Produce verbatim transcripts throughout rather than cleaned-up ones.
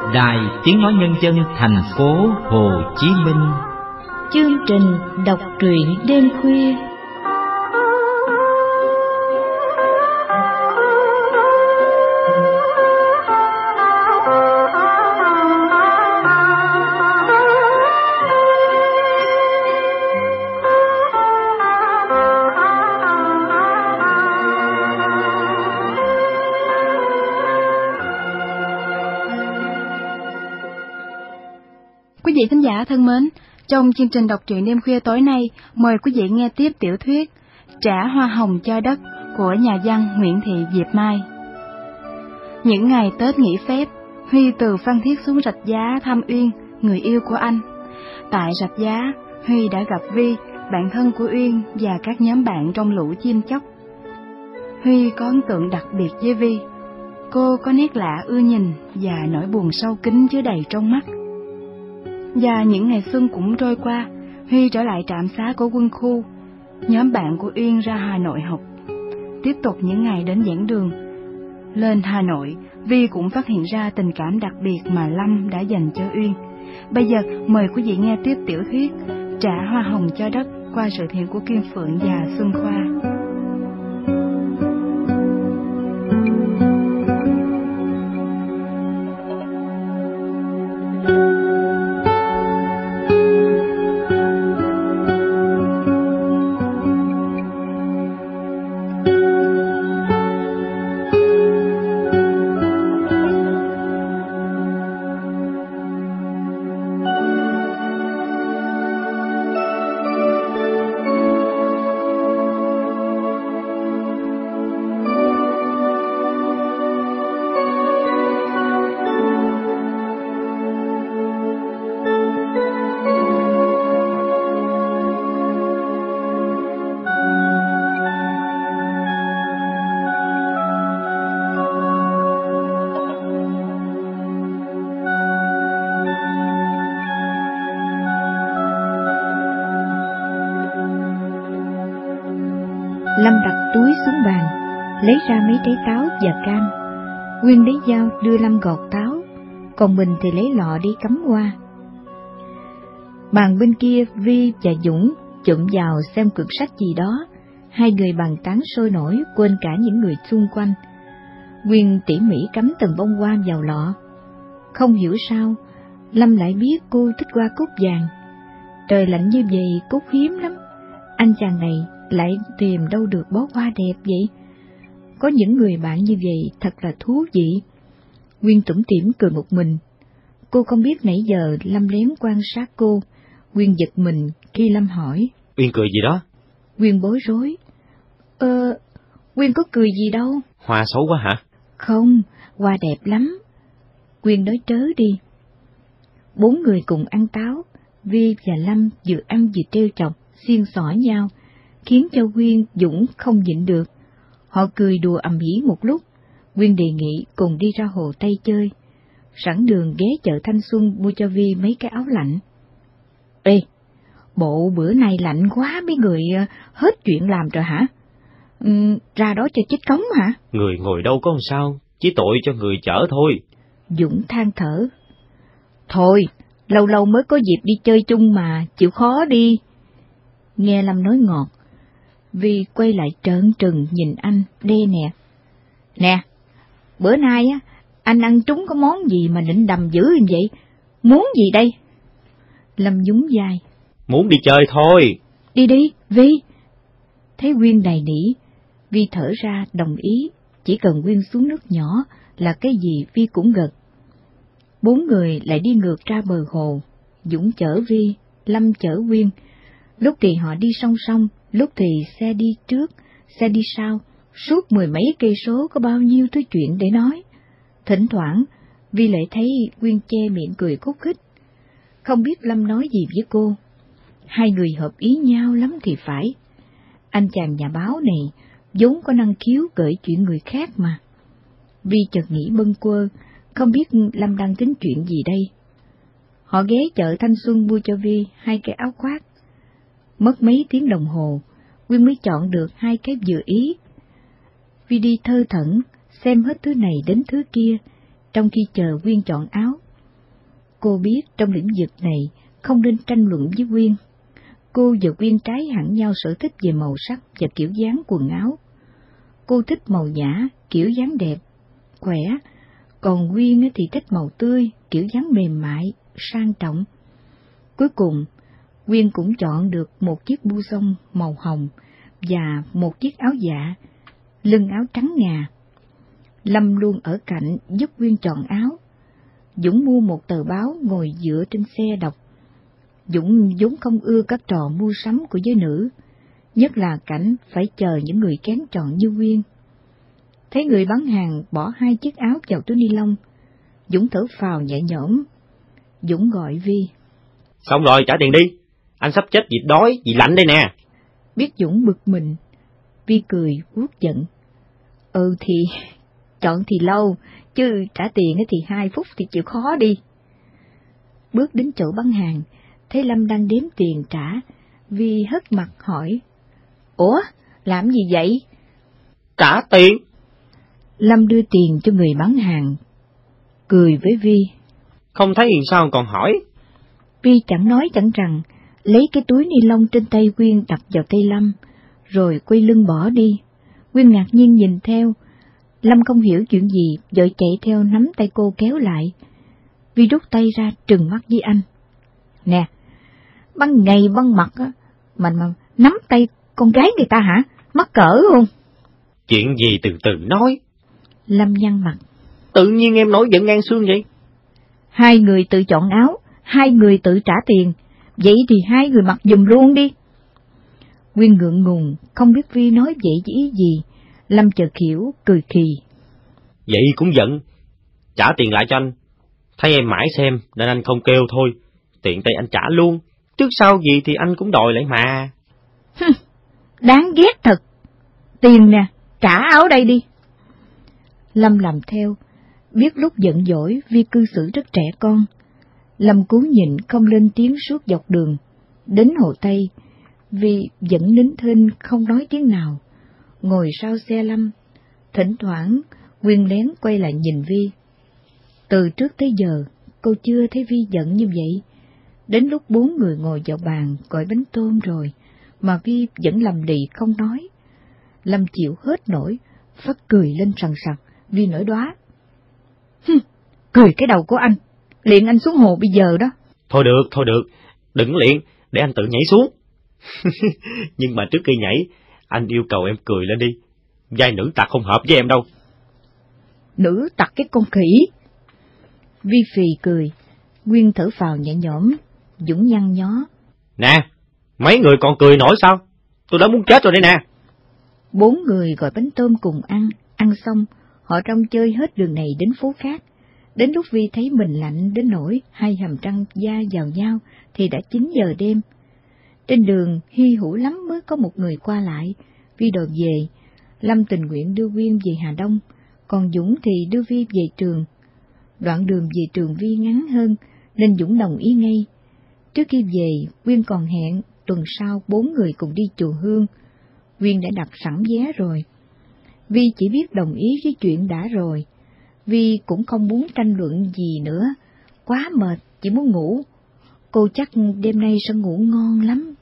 Đài Tiếng Nói Nhân dân thành phố Hồ Chí Minh. Chương trình đọc truyện đêm khuya. Quý vị thính giả thân mến, trong chương trình đọc truyện đêm khuya tối nay, mời quý vị nghe tiếp tiểu thuyết Trả hoa hồng cho đất của nhà văn Nguyễn Thị Diệp Mai. Những ngày Tết nghỉ phép, Huy từ Phan Thiết xuống Rạch Giá thăm Uyên, người yêu của anh. Tại Rạch Giá, Huy đã gặp Vi, bạn thân của Uyên và các nhóm bạn trong lũ chim chóc. Huy có ấn tượng đặc biệt với Vi. Cô có nét lạ ưa nhìn và nỗi buồn sâu kín chứa đầy trong mắt. Và những ngày xuân cũng trôi qua, Huy trở lại trạm xá của quân khu. Nhóm bạn của Uyên ra Hà Nội học. Tiếp tục những ngày đến giảng đường. Lên Hà Nội, Vi cũng phát hiện ra tình cảm đặc biệt mà Lâm đã dành cho Uyên. Bây giờ mời quý vị nghe tiếp tiểu thuyết Trả hoa hồng cho đất qua sự thiện của Kim Phượng và Xuân Khoa. Lâm đặt túi xuống bàn, lấy ra mấy trái táo và cam. Quyên lấy dao đưa Lâm gọt táo, còn mình thì lấy lọ đi cắm hoa. Bàn bên kia Vi và Dũng chụm vào xem quyển sách gì đó, hai người bàn tán sôi nổi quên cả những người xung quanh. Quyên tỉ mỉ cắm từng bông hoa vào lọ. Không hiểu sao, Lâm lại biết cô thích hoa cúc vàng. Trời lạnh như vậy cúc hiếm lắm, anh chàng này lại tìm đâu được bó hoa đẹp vậy? Có những người bạn như vậy thật là thú vị. Quyên tủm tỉm cười một mình. Cô không biết nãy giờ Lâm lén quan sát cô. Quyên giật mình khi Lâm hỏi. Quyên cười gì đó? Quyên bối rối. Ờ, Quyên có cười gì đâu. Hoa xấu quá hả? Không, hoa đẹp lắm. Quyên nói trớ đi. Bốn người cùng ăn táo. Vi và Lâm vừa ăn vừa trêu chọc, xiên xỏ nhau, khiến cho Quyên, Dũng không nhịn được. Họ cười đùa ầm ĩ một lúc. Quyên đề nghị cùng đi ra Hồ Tây chơi. Sẵn đường ghé chợ Thanh Xuân mua cho Vi mấy cái áo lạnh. Ê, bộ bữa nay lạnh quá mấy người hết chuyện làm rồi hả? Ừ, ra đó cho chích cống hả? Người ngồi đâu có sao, chỉ tội cho người chở thôi. Dũng than thở. Thôi, lâu lâu mới có dịp đi chơi chung mà, chịu khó đi. Nghe Lâm nói ngọt, Vi quay lại trợn trừng nhìn anh, đe nè. Nè, bữa nay á, anh ăn trúng có món gì mà định đầm dữ như vậy? Muốn gì đây? Lâm nhún vai. Muốn đi chơi thôi. Đi đi, Vi. Thấy Quyên đầy nỉ, Vi thở ra đồng ý, chỉ cần Quyên xuống nước nhỏ là cái gì Vi cũng gật. Bốn người lại đi ngược ra bờ hồ, Dũng chở Vi, Lâm chở Quyên. Lúc thì họ đi song song, lúc thì xe đi trước, xe đi sau, suốt mười mấy cây số có bao nhiêu thứ chuyện để nói. Thỉnh thoảng, Vi lại thấy Quyên che miệng cười khúc khích. Không biết Lâm nói gì với cô. Hai người hợp ý nhau lắm thì phải. Anh chàng nhà báo này vốn có năng khiếu gợi chuyện người khác mà. Vi chợt nghĩ bâng quơ, không biết Lâm đang tính chuyện gì đây. Họ ghé chợ Thanh Xuân mua cho Vi hai cái áo khoác. Mất mấy tiếng đồng hồ, Quyên mới chọn được hai cái vừa ý. Vi đi thơ thẩn, xem hết thứ này đến thứ kia, trong khi chờ Quyên chọn áo. Cô biết trong lĩnh vực này không nên tranh luận với Quyên. Cô và Quyên trái hẳn nhau sở thích về màu sắc và kiểu dáng quần áo. Cô thích màu nhã, kiểu dáng đẹp, khỏe, còn Quyên thì thích màu tươi, kiểu dáng mềm mại, sang trọng. Cuối cùng, Quyên cũng chọn được một chiếc blouson màu hồng và một chiếc áo dạ, lưng áo trắng ngà. Lâm luôn ở cạnh giúp Quyên chọn áo. Dũng mua một tờ báo ngồi dựa trên xe đọc. Dũng vốn không ưa các trò mua sắm của giới nữ, nhất là cảnh phải chờ những người kén chọn như Quyên. Thấy người bán hàng bỏ hai chiếc áo vào túi ni lông, Dũng thở phào nhẹ nhõm. Dũng gọi Vi. Xong rồi, trả tiền đi. Anh sắp chết vì đói, vì lạnh đây nè. Biết Dũng bực mình, Vi cười vuốt giận. Ừ thì, chọn thì lâu, chứ trả tiền thì hai phút thì chịu khó đi. Bước đến chỗ bán hàng, thấy Lâm đang đếm tiền trả, Vi hất mặt hỏi. Ủa, làm gì vậy? Trả tiền. Lâm đưa tiền cho người bán hàng, cười với Vi. Không thấy sao còn hỏi? Vi chẳng nói chẳng rằng, lấy cái túi ni lông trên tay Quyên đặt vào tay Lâm, rồi quay lưng bỏ đi. Quyên ngạc nhiên nhìn theo. Lâm không hiểu chuyện gì, vội chạy theo nắm tay cô kéo lại. Vi rút tay ra trừng mắt với anh. Nè, ban ngày ban mặt á, mà mà nắm tay con gái người ta hả? Mắc cỡ không? Chuyện gì từ từ nói. Lâm nhăn mặt. Tự nhiên em nói giận ngang xương vậy. Hai người tự chọn áo, hai người tự trả tiền, vậy thì hai người mặc giùm luôn đi. Quyên ngượng ngùng, không biết Vi nói vậy với ý gì. Lâm chợt hiểu, cười khì. Vậy cũng giận. Trả tiền lại cho anh. Thấy em mãi xem nên anh không kêu thôi. Tiện tay anh trả luôn. Trước sau gì thì anh cũng đòi lại mà. Đáng ghét thật. Tiền nè, trả áo đây đi. Lâm làm theo. Biết lúc giận dỗi Vi cư xử rất trẻ con. Lâm cố nhịn không lên tiếng suốt dọc đường. Đến Hồ Tây, Vi vẫn nín thinh không nói tiếng nào. Ngồi sau xe Lâm, thỉnh thoảng Quyên lén quay lại nhìn Vi. Từ trước tới giờ, cô chưa thấy Vi giận như vậy. Đến lúc bốn người ngồi vào bàn gọi bánh tôm rồi, mà Vi vẫn lầm lì không nói. Lâm chịu hết nổi, phát cười lên sằng sặc. Vi nổi đoá. Cười cái đầu của anh, liền anh xuống hồ bây giờ đó. Thôi được, thôi được, đừng liền, để anh tự nhảy xuống. Nhưng mà trước khi nhảy, anh yêu cầu em cười lên đi. Vai nữ tặc không hợp với em đâu. Nữ tặc cái con khỉ. Vi phì cười. Quyên thở phào nhẹ nhõm. Dũng nhăn nhó. Nè, mấy người còn cười nổi sao? Tôi đã muốn chết rồi đây nè. Bốn người gọi bánh tôm cùng ăn. Ăn xong, họ rong chơi hết đường này đến phố khác. Đến lúc Vi thấy mình lạnh đến nỗi hai hàm răng da vào nhau thì đã chín giờ đêm. Trên đường hy hữu lắm mới có một người qua lại. Vi đòi về. Lâm tình nguyện đưa Quyên về Hà Đông, còn Dũng thì đưa Vi về trường. Đoạn đường về trường Vi ngắn hơn, nên Dũng đồng ý ngay. Trước khi về, Quyên còn hẹn tuần sau bốn người cùng đi chùa Hương. Quyên đã đặt sẵn vé rồi. Vi chỉ biết đồng ý với chuyện đã rồi. Vi cũng không muốn tranh luận gì nữa, quá mệt, chỉ muốn ngủ. Cô chắc đêm nay sẽ ngủ ngon lắm.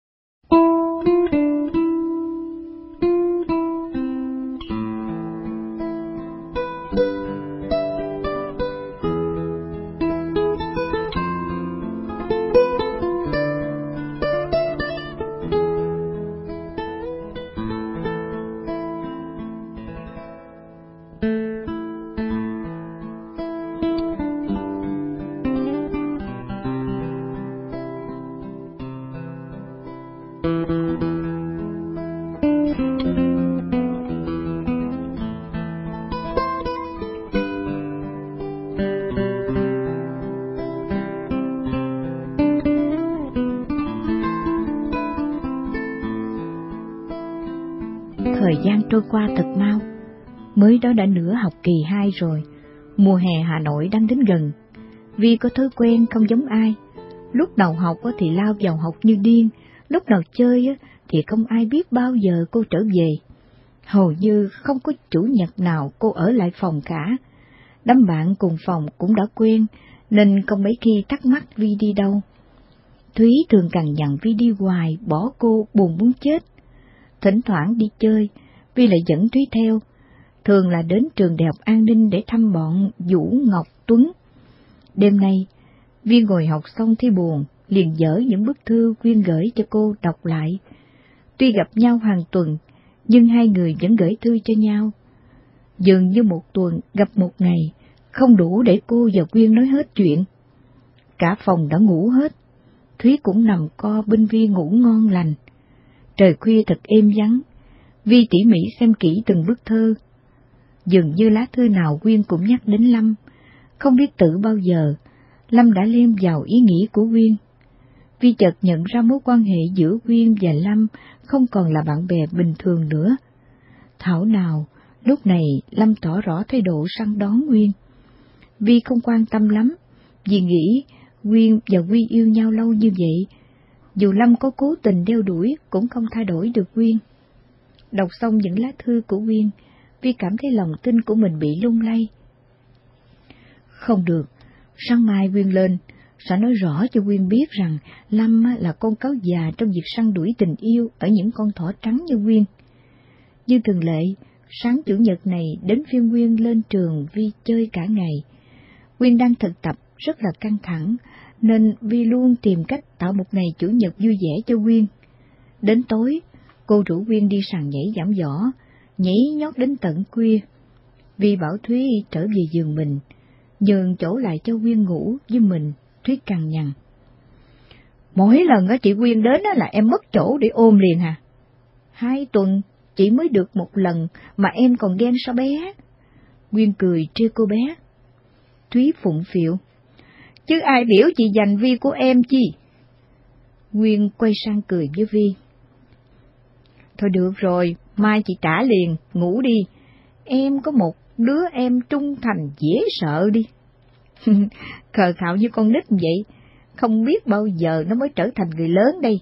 Thời gian trôi qua thật mau, mới đó đã nửa học kỳ hai rồi, mùa hè Hà Nội đang đến gần. Vi có thói quen không giống ai, lúc đầu học thì lao vào học như điên, lúc nào chơi thì không ai biết bao giờ cô trở về. Hầu như không có chủ nhật nào cô ở lại phòng cả. Đám bạn cùng phòng cũng đã quen, nên không mấy khi thắc mắc Vi đi đâu. Thúy thường cằn nhằn Vi đi hoài, bỏ cô buồn muốn chết. Thỉnh thoảng đi chơi, Vi lại dẫn Thúy theo, thường là đến trường Đại học An ninh để thăm bọn Vũ, Ngọc, Tuấn. Đêm nay, Vi ngồi học xong thấy buồn, liền dở những bức thư Quyên gửi cho cô đọc lại. Tuy gặp nhau hàng tuần, nhưng hai người vẫn gửi thư cho nhau. Dường như một tuần gặp một ngày, không đủ để cô và Quyên nói hết chuyện. Cả phòng đã ngủ hết, Thúy cũng nằm co bên Vi ngủ ngon lành. Trời khuya thật êm vắng, Vi tỉ mỉ xem kỹ từng bức thơ. Dường như lá thư nào Quyên cũng nhắc đến Lâm, không biết từ bao giờ, Lâm đã lem vào ý nghĩ của Quyên. Vi chợt nhận ra mối quan hệ giữa Quyên và Lâm không còn là bạn bè bình thường nữa. Thảo nào, lúc này Lâm tỏ rõ thái độ săn đón Quyên. Vi không quan tâm lắm, vì nghĩ Quyên và Quy yêu nhau lâu như vậy, dù Lâm có cố tình đeo đuổi cũng không thay đổi được Quyên. Đọc xong những lá thư của Quyên, Vi cảm thấy lòng tin của mình bị lung lay. Không được, sáng mai Quyên lên, sẽ nói rõ cho Quyên biết rằng Lâm là con cáo già trong việc săn đuổi tình yêu ở những con thỏ trắng như Quyên. Như thường lệ, sáng chủ nhật này đến phiên Quyên lên trường Vi chơi cả ngày. Quyên đang thực tập rất là căng thẳng, nên Vi luôn tìm cách tạo một ngày chủ nhật vui vẻ cho Quyên. Đến tối, cô rủ Quyên đi sàn nhảy giảm giỏ, nhảy nhót đến tận khuya. Vi bảo Thúy trở về giường mình, nhường chỗ lại cho Quyên ngủ với mình. Thúy cằn nhằn: mỗi lần á chị Quyên đến á là em mất chỗ để ôm liền hả? Hai tuần chị mới được một lần mà em còn ghen sao bé? Quyên cười trêu cô bé. Thúy phụng phịu: chứ ai biểu chị giành Vi của em chi? Quyên quay sang cười với Vi: thôi được rồi, mai chị trả liền, ngủ đi. Em có một đứa em trung thành dễ sợ đi. Khờ khạo như con nít vậy, không biết bao giờ nó mới trở thành người lớn đây.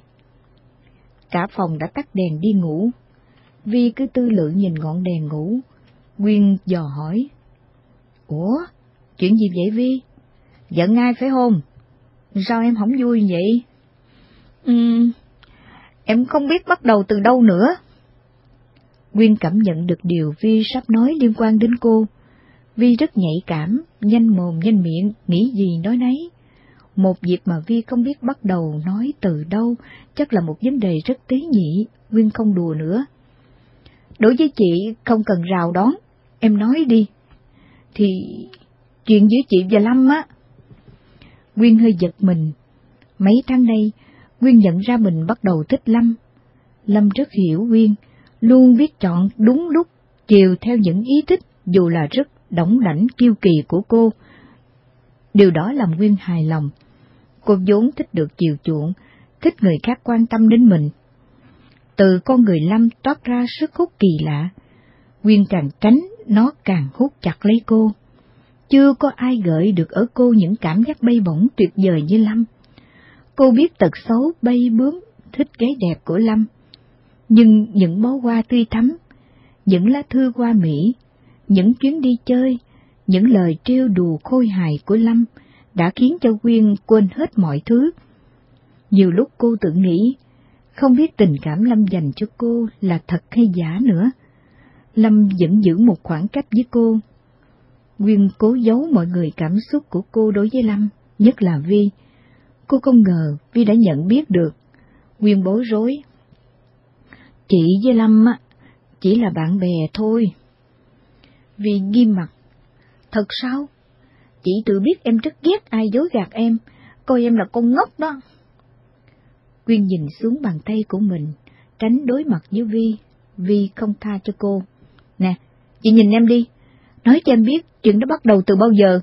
Cả phòng đã tắt đèn đi ngủ. Vi cứ tư lự nhìn ngọn đèn ngủ. Quyên dò hỏi: ủa, chuyện gì vậy Vi? Giận ai phải không? Sao em không vui vậy? Ừ, em không biết bắt đầu từ đâu nữa. Quyên cảm nhận được điều Vi sắp nói liên quan đến cô. Vi rất nhạy cảm, nhanh mồm nhanh miệng, nghĩ gì nói nấy. Một việc mà Vi không biết bắt đầu nói từ đâu, chắc là một vấn đề rất tế nhị. Quyên không đùa nữa. Đối với chị không cần rào đón, em nói đi. Thì chuyện giữa chị và Lâm á. Quyên hơi giật mình. Mấy tháng nay, Quyên nhận ra mình bắt đầu thích Lâm. Lâm rất hiểu Quyên, luôn biết chọn đúng lúc, chiều theo những ý thích, dù là rất đỏng đảnh kiêu kỳ của cô. Điều đó làm Quyên hài lòng. Cô vốn thích được chiều chuộng, thích người khác quan tâm đến mình. Từ con người Lâm toát ra sức hút kỳ lạ. Quyên càng tránh, nó càng hút chặt lấy cô. Chưa có ai gợi được ở cô những cảm giác bay bổng tuyệt vời như Lâm. Cô biết tật xấu bay bướm, thích gái đẹp của Lâm. Nhưng những bó hoa tươi thắm, những lá thư hoa mỹ, những chuyến đi chơi, những lời trêu đùa khôi hài của Lâm đã khiến cho Quyên quên hết mọi thứ. Nhiều lúc cô tự nghĩ, không biết tình cảm Lâm dành cho cô là thật hay giả nữa. Lâm vẫn giữ một khoảng cách với cô. Quyên cố giấu mọi người cảm xúc của cô đối với Lâm, nhất là Vi. Cô không ngờ Vi đã nhận biết được. Quyên bối rối: chị với Lâm á, chỉ là bạn bè thôi. Vi nghiêm mặt: thật sao? Chị tự biết em rất ghét ai dối gạt em, coi em là con ngốc đó. Quyên nhìn xuống bàn tay của mình, tránh đối mặt với Vi. Vi không tha cho cô: nè, chị nhìn em đi, nói cho em biết chuyện đó bắt đầu từ bao giờ.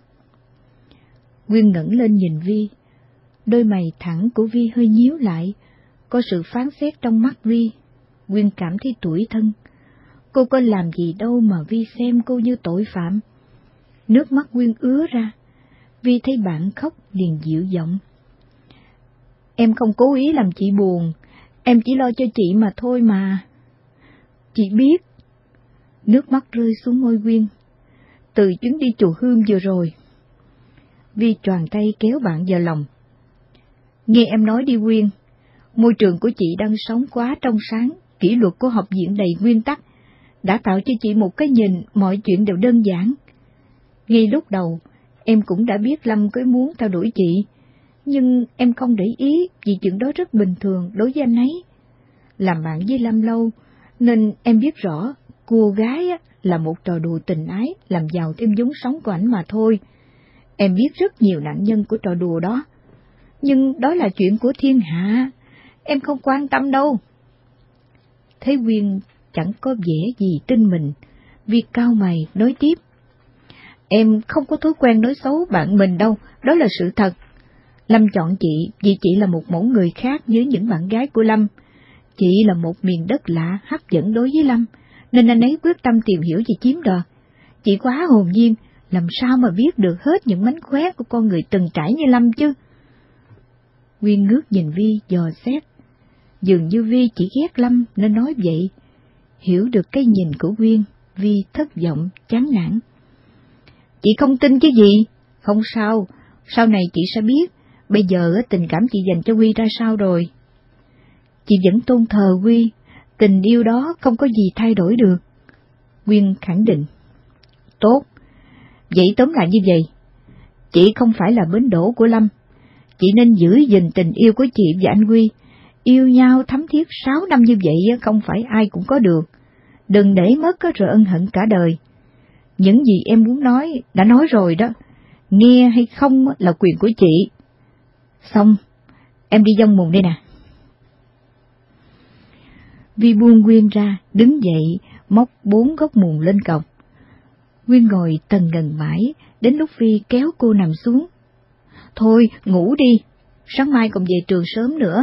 Quyên ngẩng lên nhìn Vi, đôi mày thẳng của Vi hơi nhíu lại, có sự phán xét trong mắt Vi. Quyên cảm thấy tủi thân. Cô có làm gì đâu mà Vi xem cô như tội phạm. Nước mắt Quyên ứa ra. Vi thấy bạn khóc liền dịu giọng: em không cố ý làm chị buồn, em chỉ lo cho chị mà thôi mà. Chị biết. Nước mắt rơi xuống môi Quyên. Từ chuyến đi chùa Hương vừa rồi, Vi choàng tay kéo bạn vào lòng. Nghe em nói đi Quyên, môi trường của chị đang sống quá trong sáng, kỷ luật của học viện đầy nguyên tắc, đã tạo cho chị một cái nhìn mọi chuyện đều đơn giản. Ngay lúc đầu, em cũng đã biết Lâm có muốn theo đuổi chị, nhưng em không để ý vì chuyện đó rất bình thường đối với anh ấy. Làm bạn với Lâm lâu, nên em biết rõ cô gái là một trò đùa tình ái làm giàu thêm vốn sống của ảnh mà thôi. Em biết rất nhiều nạn nhân của trò đùa đó, nhưng đó là chuyện của thiên hạ, em không quan tâm đâu. Thấy Quyên chẳng có vẻ gì tin mình, Vi cau mày nói tiếp. Em không có thói quen nói xấu bạn mình đâu, đó là sự thật. Lâm chọn chị vì chị là một mẫu người khác với những bạn gái của Lâm. Chị là một miền đất lạ hấp dẫn đối với Lâm, nên anh ấy quyết tâm tìm hiểu và chiếm đoạt. Chị quá hồn nhiên, làm sao mà biết được hết những mánh khóe của con người từng trải như Lâm chứ? Quyên ngước nhìn Vi dò xét. Dường như Vi chỉ ghét Lâm nên nói vậy. Hiểu được cái nhìn của Quyên, Vi thất vọng, chán nản. Chị không tin cái gì? Không sao, sau này chị sẽ biết. Bây giờ tình cảm chị dành cho Huy ra sao rồi? Chị vẫn tôn thờ Huy, tình yêu đó không có gì thay đổi được. Quyên khẳng định. Tốt, vậy tóm lại như vậy, chị không phải là bến đỗ của Lâm. Chị nên giữ gìn tình yêu của chị và anh Huy. Yêu nhau thấm thiết sáu năm như vậy không phải ai cũng có được. Đừng để mất rồi ân hận cả đời. Những gì em muốn nói đã nói rồi đó, nghe hay không là quyền của chị. Xong, em đi dông mùng đây nè. Vi buông Quyên ra, đứng dậy, móc bốn gốc mùng lên cọc. Quyên ngồi tần ngần mãi, đến lúc Vi kéo cô nằm xuống. Thôi, ngủ đi, sáng mai còn về trường sớm nữa.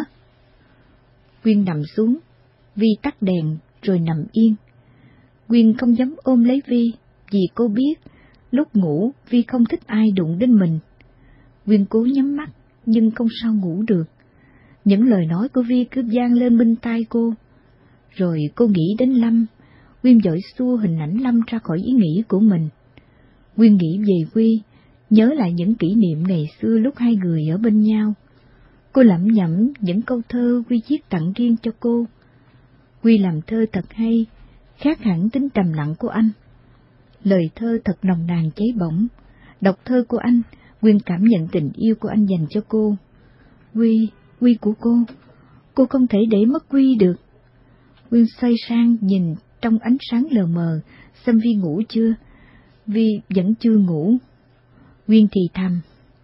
Quyên nằm xuống, Vi tắt đèn rồi nằm yên. Quyên không dám ôm lấy Vi, vì cô biết lúc ngủ Vi không thích ai đụng đến mình. Quyên cố nhắm mắt nhưng không sao ngủ được. Những lời nói của Vi cứ vang lên bên tai cô. Rồi cô nghĩ đến Lâm. Quyên vội xua hình ảnh Lâm ra khỏi ý nghĩ của mình. Quyên nghĩ về Huy, nhớ lại những kỷ niệm ngày xưa lúc hai người ở bên nhau. Cô lẩm nhẩm những câu thơ Huy viết tặng riêng cho cô. Huy làm thơ thật hay, khác hẳn tính trầm lặng của anh. Lời thơ thật nồng nàn cháy bỏng. Đọc thơ của anh, Quyên cảm nhận tình yêu của anh dành cho cô. Huy, Huy của cô, cô không thể để mất Huy được. Quyên xoay sang nhìn trong ánh sáng lờ mờ, xem Vi ngủ chưa. Vi vẫn chưa ngủ. Quyên thì thầm.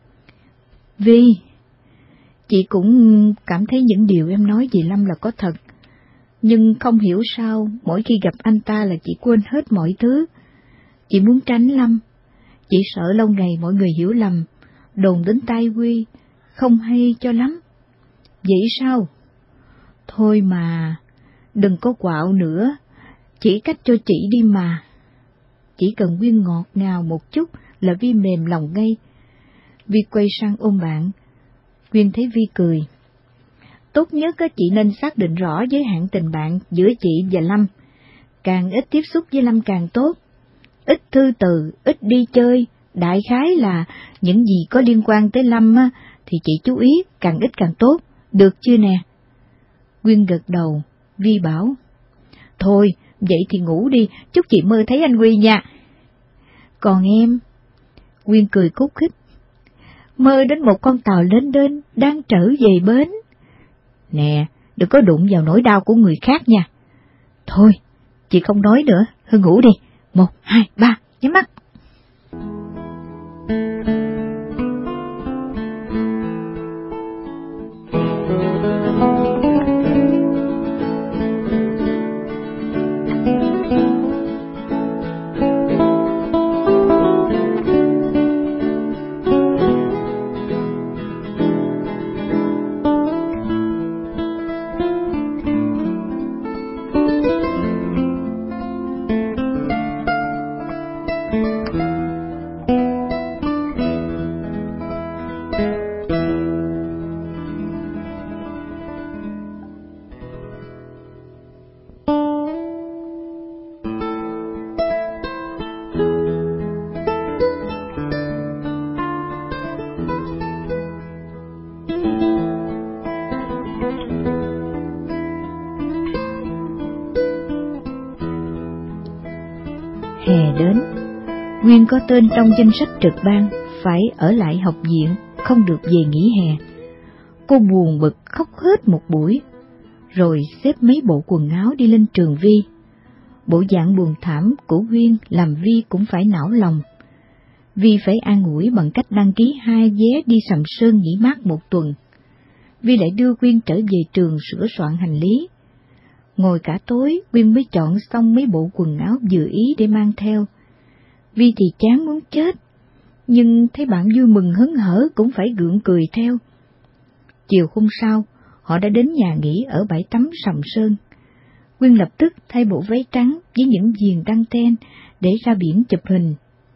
Vi, chị cũng cảm thấy những điều em nói về Lâm là có thật. Nhưng không hiểu sao, mỗi khi gặp anh ta là chị quên hết mọi thứ. Chị muốn tránh Lâm. Chị sợ lâu ngày mọi người hiểu lầm, đồn đến tai Huy, không hay cho lắm. Vậy sao? Thôi mà, đừng có quạo nữa, chỉ cách cho chị đi mà. Chỉ cần Quyên ngọt ngào một chút là Vi mềm lòng ngay. Vi quay sang ôm bạn. Quyên thấy Vi cười. Tốt nhất chị nên xác định rõ giới hạn tình bạn giữa chị và Lâm. Càng ít tiếp xúc với Lâm càng tốt. Ít thư từ, ít đi chơi, đại khái là những gì có liên quan tới Lâm á, thì chị chú ý càng ít càng tốt, được chưa nè? Quyên gật đầu, Vi bảo. Thôi, vậy thì ngủ đi, chúc chị mơ thấy anh Huy nha. Còn em? Quyên cười khúc khích. Mơ đến một con tàu lênh đênh đang trở về bến. Nè, đừng có đụng vào nỗi đau của người khác nha. Thôi, chị không nói nữa, Hương ngủ đi. Một, hai, ba, nhắm mắt. Thank you. hè đến. Nguyên có tên trong danh sách trực ban, phải ở lại học viện, không được về nghỉ hè. Cô buồn bực khóc hết một buổi, rồi xếp mấy bộ quần áo đi lên trường Vi. Bộ dạng buồn thảm của Nguyên làm Vi cũng phải não lòng. Vi phải an ủi bằng cách đăng ký hai vé đi Sầm Sơn nghỉ mát một tuần. Vi lại đưa Nguyên trở về trường sửa soạn hành lý. Ngồi cả tối, Nguyên mới chọn xong mấy bộ quần áo vừa ý để mang theo. Vi thì chán muốn chết, nhưng thấy bạn vui mừng hớn hở cũng phải gượng cười theo. Chiều hôm sau, họ đã đến nhà nghỉ ở bãi tắm Sầm Sơn. Nguyên lập tức thay bộ váy trắng với những viền đăng ten để ra biển chụp hình.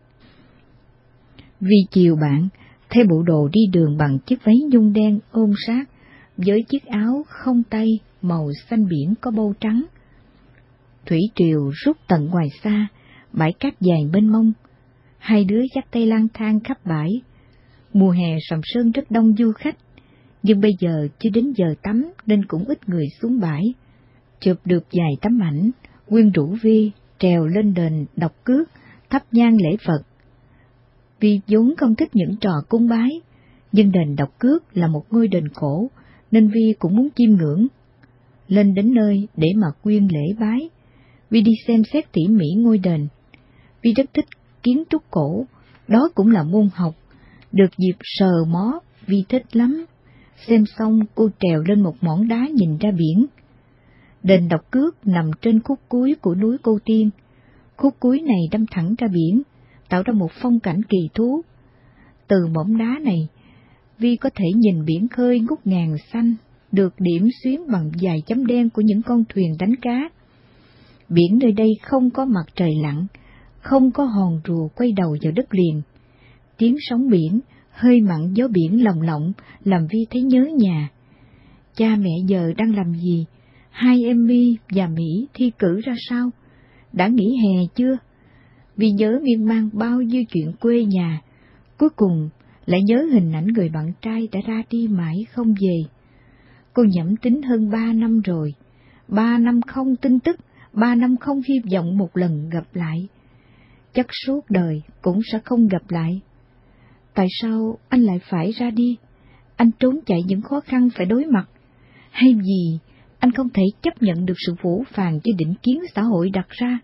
Vi chiều bạn thay bộ đồ đi đường bằng chiếc váy nhung đen ôm sát với chiếc áo không tay màu xanh biển có bâu trắng. Thủy triều rút tận ngoài xa, bãi cát dài mênh mông. Hai đứa dắt tay lang thang khắp bãi. Mùa hè Sầm Sơn rất đông du khách, nhưng bây giờ chưa đến giờ tắm nên cũng ít người xuống bãi. Chụp được vài tấm ảnh, Nguyên rủ Vi trèo lên đền đọc cước, thắp nhang lễ Phật. Vi vốn không thích những trò cúng bái, nhưng đền đọc cước là một ngôi đền cổ, nên Vi cũng muốn chiêm ngưỡng. Lên đến nơi để mà quyên lễ bái, Vi đi xem xét tỉ mỉ ngôi đền. Vi rất thích kiến trúc cổ, đó cũng là môn học, được dịp sờ mó, Vi thích lắm. Xem xong cô trèo lên một mỏn đá nhìn ra biển. Đền đọc cước nằm trên khúc cuối của núi Cô Tiên. Khúc cuối này đâm thẳng ra biển, tạo ra một phong cảnh kỳ thú. Từ mỏm đá này, Vi có thể nhìn biển khơi ngút ngàn xanh, được điểm xuyến bằng vài chấm đen của những con thuyền đánh cá. Biển nơi đây không có mặt trời lặn, không có hòn rùa quay đầu vào đất liền. Tiếng sóng biển, hơi mặn gió biển lồng lộng làm Vi thấy nhớ nhà. Cha mẹ giờ đang làm gì? Hai em My và Mỹ thi cử ra sao? Đã nghỉ hè chưa? Vi nhớ miên man bao nhiêu chuyện quê nhà, cuối cùng lại nhớ hình ảnh người bạn trai đã ra đi mãi không về. Cô nhẩm tính hơn ba năm rồi, ba năm không tin tức, ba năm không hy vọng một lần gặp lại. Chắc suốt đời cũng sẽ không gặp lại. Tại sao anh lại phải ra đi? Anh trốn chạy những khó khăn phải đối mặt, hay vì anh không thể chấp nhận được sự phũ phàng cho định kiến xã hội đặt ra?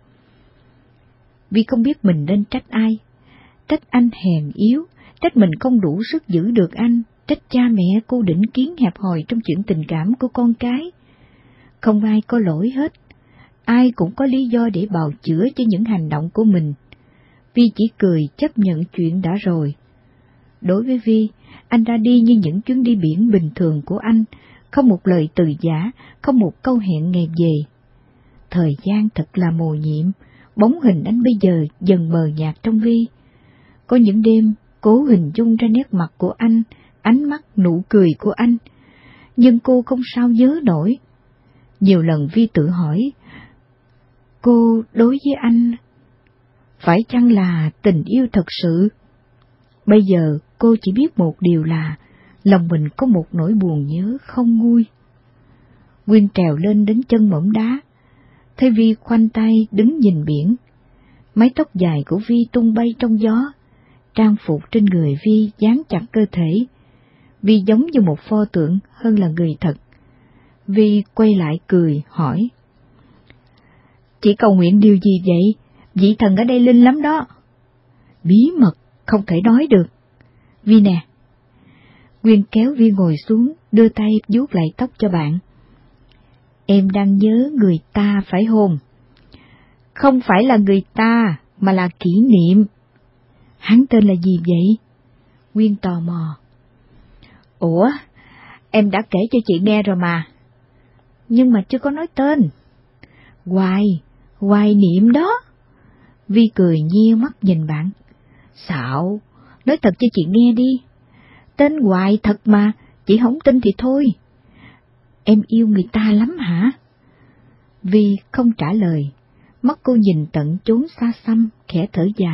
Vì không biết mình nên trách ai, trách anh hèn yếu, trách mình không đủ sức giữ được anh, trách cha mẹ cô định kiến hẹp hòi trong chuyện tình cảm của con cái. Không ai có lỗi hết, ai cũng có lý do để bào chữa cho những hành động của mình. Vi chỉ cười chấp nhận chuyện đã rồi. Đối với Vi, anh ra đi như những chuyến đi biển bình thường của anh, không một lời từ giã, không một câu hẹn ngày về. Thời gian thật là mầu nhiệm, bóng hình anh bây giờ dần mờ nhạt trong Vi. Có những đêm cố hình dung ra nét mặt của anh, ánh mắt nụ cười của anh, nhưng cô không sao nhớ nổi. Nhiều lần Vi tự hỏi, cô đối với anh phải chăng là tình yêu thật sự? Bây giờ cô chỉ biết một điều là lòng mình có một nỗi buồn nhớ không nguôi. Nguyên trèo lên đến chân mỏm đá, thấy Vi khoanh tay đứng nhìn biển. Mái tóc dài của Vi tung bay trong gió, trang phục trên người Vi dán chặt cơ thể. Vi giống như một pho tượng hơn là người thật. Vi quay lại cười hỏi, chị cầu nguyện điều gì vậy? Vị thần ở đây linh lắm đó. Bí mật không thể nói được. Vi nè. Nguyên kéo Vi ngồi xuống, đưa tay vuốt lại tóc cho bạn. Em đang nhớ người ta phải không? Không phải là người ta, mà là kỷ niệm. Hắn tên là gì vậy? Nguyên tò mò. Ủa, em đã kể cho chị nghe rồi mà. Nhưng mà chưa có nói tên. Hoài, Hoài Niệm đó. Vi cười nheo mắt nhìn bạn. Xạo, nói thật cho chị nghe đi. Tên Hoài thật mà, chị không tin thì thôi. Em yêu người ta lắm hả? Vi không trả lời, mắt cô nhìn tận chốn xa xăm, khẽ thở dài.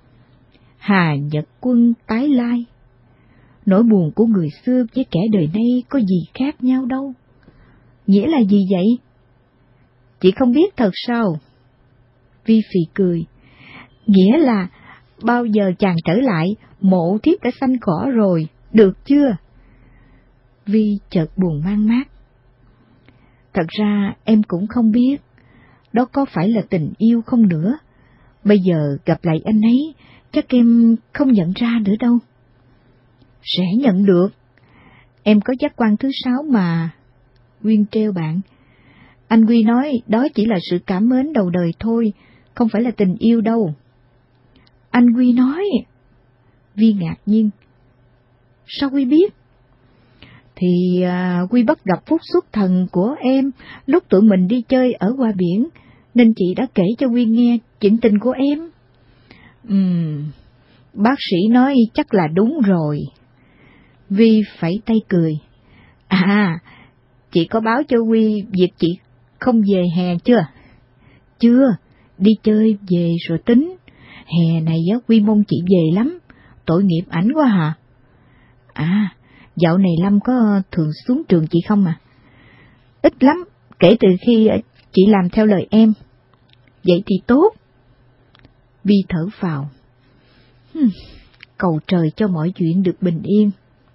Hà Nhật Quân tái lai. Nỗi buồn của người xưa với kẻ đời nay có gì khác nhau đâu. Nghĩa là gì vậy? Chị không biết thật sao? Vi phì cười. Nghĩa là bao giờ chàng trở lại, mộ thiếp đã xanh cỏ rồi, được chưa? Vi chợt buồn man mác. Thật ra em cũng không biết, đó có phải là tình yêu không nữa. Bây giờ gặp lại anh ấy, chắc em không nhận ra nữa đâu. Sẽ nhận được. Em có giác quan thứ sáu mà. Nguyên trêu bạn. Anh Quy nói đó chỉ là sự cảm mến đầu đời thôi, không phải là tình yêu đâu. Anh Quy nói. Vi ngạc nhiên. Sao Quy biết? Thì à, Quy bắt gặp phúc xuất thần của em lúc tụi mình đi chơi ở qua biển, nên chị đã kể cho Quy nghe chuyện tình của em. Ừm, bác sĩ nói chắc là đúng rồi. Vi phẩy tay cười. À, chị có báo cho Quy việc chị không về hè chưa? Chưa, đi chơi về rồi tính. Hè này á, Quy mong chị về lắm, tội nghiệp ảnh quá hả? À, dạo này Lâm có thường xuống trường chị không à? Ít lắm, kể từ khi chị làm theo lời em. Vậy thì tốt. Vi thở phào. Hừm, cầu trời cho mọi chuyện được bình yên.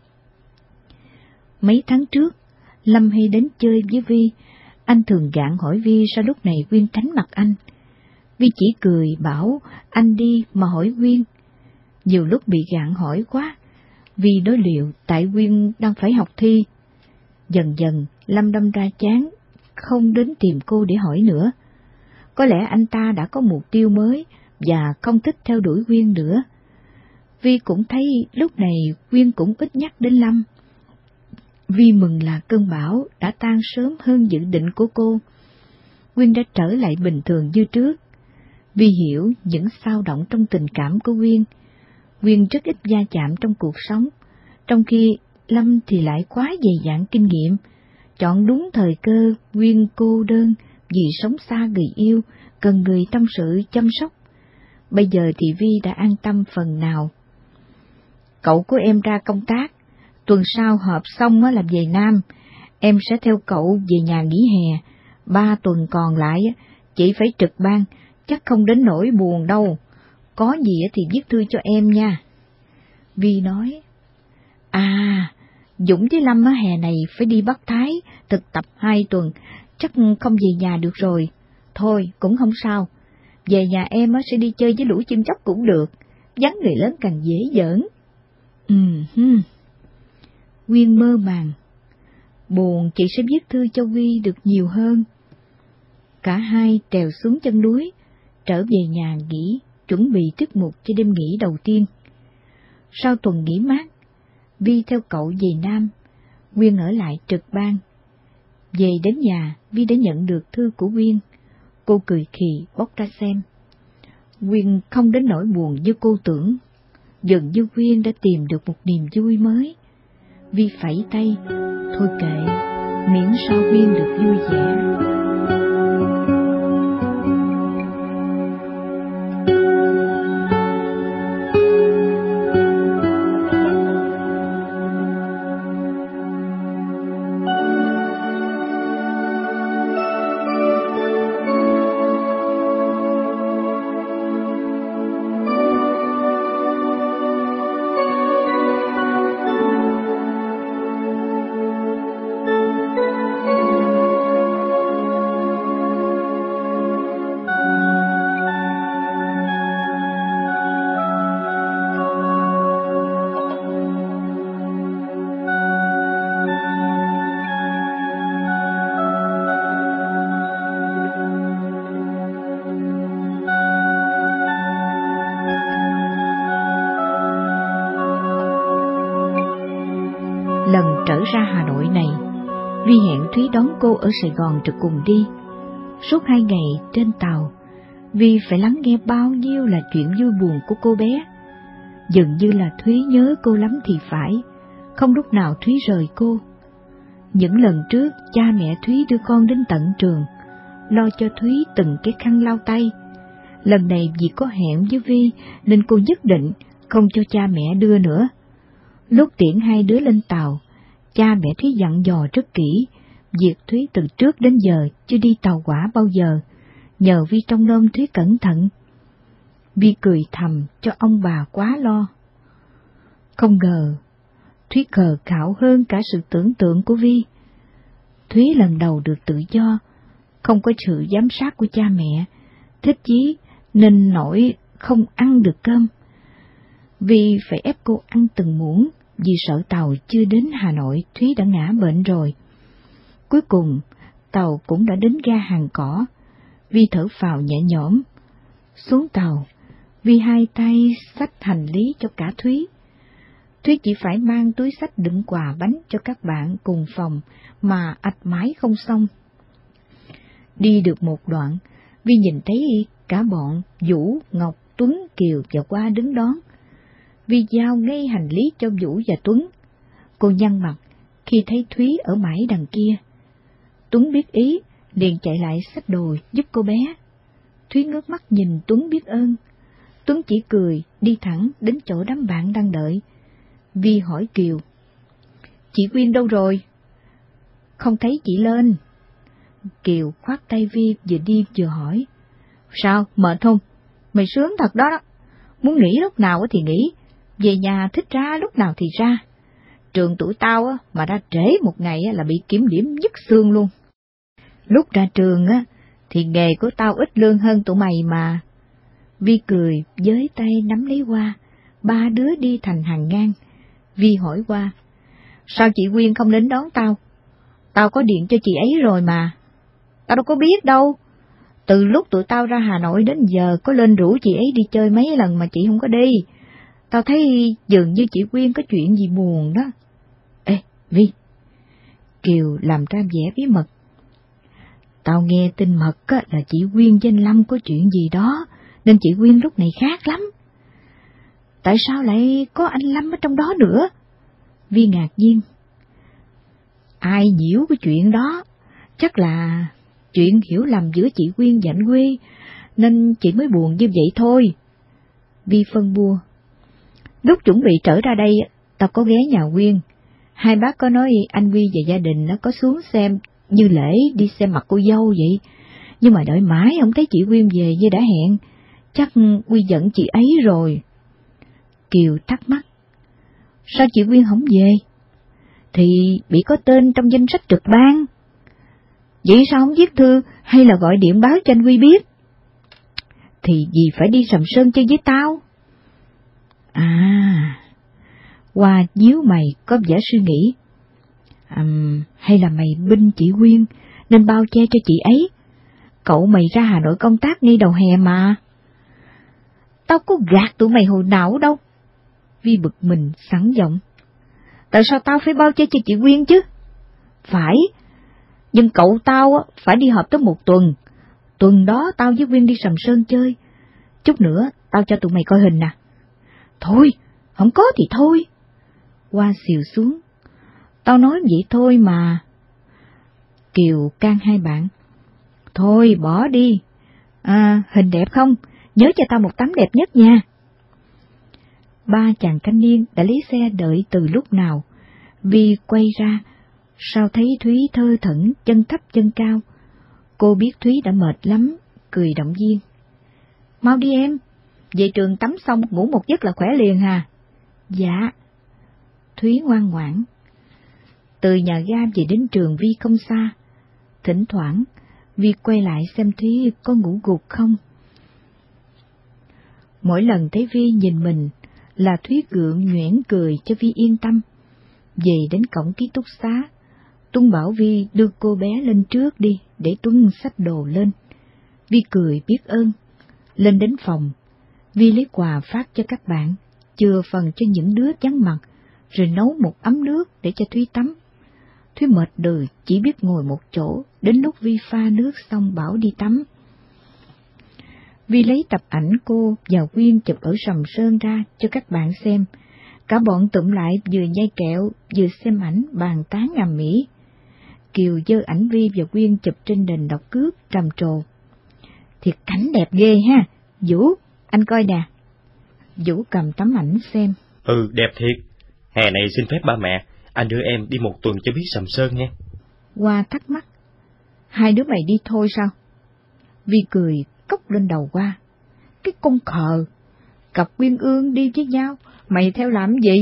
Mấy tháng trước, Lâm hay đến chơi với Vi. Anh thường gạn hỏi Vi sao lúc này Quyên tránh mặt anh. Vi chỉ cười bảo anh đi mà hỏi Quyên. Nhiều lúc bị gạn hỏi quá, Vi nói liệu tại Quyên đang phải học thi. Dần dần Lâm đâm ra chán, không đến tìm cô để hỏi nữa. Có lẽ anh ta đã có mục tiêu mới và không thích theo đuổi Quyên nữa. Vi cũng thấy lúc này Quyên cũng ít nhắc đến Lâm. Vi mừng là cơn bão đã tan sớm hơn dự định của cô. Quyên đã trở lại bình thường như trước. Vi hiểu những xao động trong tình cảm của Quyên. Quyên rất ít va chạm trong cuộc sống, trong khi Lâm thì lại quá dày dặn kinh nghiệm. Chọn đúng thời cơ, Quyên cô đơn vì sống xa người yêu, cần người tâm sự chăm sóc. Bây giờ thì Vi đã an tâm phần nào. Cậu của em ra công tác, tuần sau họp xong là về Nam, em sẽ theo cậu về nhà nghỉ hè. Ba tuần còn lại chị phải trực ban, chắc không đến nỗi buồn đâu. Có gì thì viết thư cho em nha. Vi nói. À, Dũng với Lâm hè này phải đi Bắc Thái thực tập hai tuần, chắc không về nhà được rồi. Thôi cũng không sao, về nhà em sẽ đi chơi với lũ chim chóc cũng được, vắng người lớn càng dễ giỡn. Ừ, hừm. Quyên mơ màng. Buồn chị sẽ viết thư cho Quy được nhiều hơn. Cả hai trèo xuống chân núi, trở về nhà nghỉ, chuẩn bị tiết mục cho đêm nghỉ đầu tiên. Sau tuần nghỉ mát, Vi theo cậu về Nam, Quyên ở lại trực ban. Về đến nhà, Vi đã nhận được thư của Quyên. Cô cười khì bóc ra xem. Quyên không đến nỗi buồn như cô tưởng. Dường như Quyên đã tìm được một niềm vui mới. Vi phẩy tay, thôi kệ, miễn sao Quyên được vui vẻ. Lần trở ra Hà Nội này, Vi hẹn Thúy đón cô ở Sài Gòn rồi cùng đi. Suốt hai ngày trên tàu, Vi phải lắng nghe bao nhiêu là chuyện vui buồn của cô bé. Dường như là Thúy nhớ cô lắm thì phải, không lúc nào Thúy rời cô. Những lần trước, cha mẹ Thúy đưa con đến tận trường, lo cho Thúy từng cái khăn lau tay. Lần này vì có hẹn với Vi nên cô nhất định không cho cha mẹ đưa nữa. Lúc tiễn hai đứa lên tàu, cha mẹ Thúy dặn dò rất kỹ, việc Thúy từ trước đến giờ chưa đi tàu hỏa bao giờ, nhờ Vi trông nom Thúy cẩn thận. Vi cười thầm cho ông bà quá lo. Không ngờ, Thúy khờ khạo hơn cả sự tưởng tượng của Vi. Thúy lần đầu được tự do, không có sự giám sát của cha mẹ, thích chí nên nổi không ăn được cơm. Vi phải ép cô ăn từng muỗng, vì sợ tàu chưa đến Hà Nội Thúy đã ngã bệnh rồi. Cuối cùng, tàu cũng đã đến ga Hàng Cỏ. Vi thở phào nhẹ nhõm. Xuống tàu, Vi hai tay xách hành lý cho cả Thúy. Thúy chỉ phải mang túi xách đựng quà bánh cho các bạn cùng phòng mà ạch mãi không xong. Đi được một đoạn, Vi nhìn thấy cả bọn Vũ, Ngọc, Tuấn, Kiều và Hoa đứng đón. Vi giao ngay hành lý cho Vũ và Tuấn. Cô nhăn mặt khi thấy Thúy ở mãi đằng kia. Tuấn biết ý, liền chạy lại xách đồ giúp cô bé. Thúy ngước mắt nhìn Tuấn biết ơn. Tuấn chỉ cười, đi thẳng đến chỗ đám bạn đang đợi. Vi hỏi Kiều: "Chị Quyên đâu rồi?" "Không thấy chị lên." Kiều khoát tay Vi vừa đi vừa hỏi: "Sao, mệt không? Mày sướng thật đó đó. Muốn nghỉ lúc nào thì nghỉ, về nhà thích ra lúc nào thì ra. Trường tụi tao mà ra trễ một ngày là bị kiểm điểm dứt xương luôn. Lúc ra trường á thì nghề của tao ít lương hơn tụi mày mà." Vi cười, với tay nắm lấy Hoa, ba đứa đi thành hàng ngang. Vi hỏi Hoa: "Sao chị Quyên không đến đón tao? Tao có điện cho chị ấy rồi mà." "Tao đâu có biết đâu. Từ lúc tụi tao ra Hà Nội đến giờ có lên rủ chị ấy đi chơi mấy lần mà chị không có đi. Tao thấy dường như chị Quyên có chuyện gì buồn đó." "Ê, Vi." Kiều làm ra vẻ bí mật: "Tao nghe tin mật á, là chị Quyên với anh Lâm có chuyện gì đó, nên chị Quyên lúc này khác lắm." "Tại sao lại có anh Lâm ở trong đó nữa?" Vi ngạc nhiên. "Ai nhiễu cái chuyện đó? Chắc là chuyện hiểu lầm giữa chị Quyên và anh Quy, nên chị mới buồn như vậy thôi." Vi phân bua: "Lúc chuẩn bị trở ra đây, tao có ghé nhà Quyên. Hai bác có nói anh Quy và gia đình nó có xuống xem như lễ đi xem mặt cô dâu vậy. Nhưng mà đợi mãi không thấy chị Quyên về như đã hẹn. Chắc Quy giận chị ấy rồi." Kiều thắc mắc: "Sao chị Quyên không về?" "Thì bị có tên trong danh sách trực ban." "Vậy sao không viết thư hay là gọi điện báo cho anh Quy biết?" "Thì vì phải đi Sầm Sơn chơi với tao." À, Hoa nhíu mày có vẻ suy nghĩ. À, hay là mày binh chị Quyên nên bao che cho chị ấy? Cậu mày ra Hà Nội công tác ngay đầu hè mà. "Tao có gạt tụi mày hồi nào đâu." Vi bực mình sẵn giọng: "Tại sao tao phải bao che cho chị Quyên chứ?" "Phải, nhưng cậu tao phải đi họp tới một tuần. Tuần đó tao với Quyên đi Sầm Sơn chơi. Chút nữa tao cho tụi mày coi hình nè." "Thôi, không có thì thôi." Hoa xìu xuống: "Tao nói vậy thôi mà." Kiều can hai bạn: "Thôi bỏ đi. À, hình đẹp không? Nhớ cho tao một tấm đẹp nhất nha." Ba chàng thanh niên đã lấy xe đợi từ lúc nào. Vi quay ra, sao thấy Thúy thơ thẩn, chân thấp chân cao. Cô biết Thúy đã mệt lắm, cười động viên: "Mau đi em, về trường tắm xong ngủ một giấc là khỏe liền hà." "Dạ." Thúy ngoan ngoãn. Từ nhà ga về đến trường Vi không xa. Thỉnh thoảng, Vi quay lại xem Thúy có ngủ gục không. Mỗi lần thấy Vi nhìn mình là Thúy gượng nhuyễn cười cho Vi yên tâm. Về đến cổng ký túc xá, Tuấn bảo Vi đưa cô bé lên trước đi để Tuấn xách đồ lên. Vi cười biết ơn. Lên đến phòng, Vi lấy quà phát cho các bạn, chừa phần cho những đứa vắng mặt, rồi nấu một ấm nước để cho Thúy tắm. Thúy mệt đừ chỉ biết ngồi một chỗ, đến lúc Vi pha nước xong bảo đi tắm. Vi lấy tập ảnh cô và Quyên chụp ở Sầm Sơn ra cho các bạn xem. Cả bọn tụm lại vừa nhai kẹo, vừa xem ảnh bàn tán ầm ĩ. Kiều giơ ảnh Vi và Quyên chụp trên đền độc cước trầm trồ: "Thiệt cảnh đẹp ghê ha. Vũ, anh coi nè." Vũ cầm tấm ảnh xem: "Ừ, đẹp thiệt. Hè này xin phép ba mẹ, anh đưa em đi một tuần cho biết Sầm Sơn nha." Hoa thắc mắc: "Hai đứa mày đi thôi sao?" Vi cười cốc lên đầu Hoa: cái con khờ, cặp uyên ương đi với nhau, mày theo làm gì?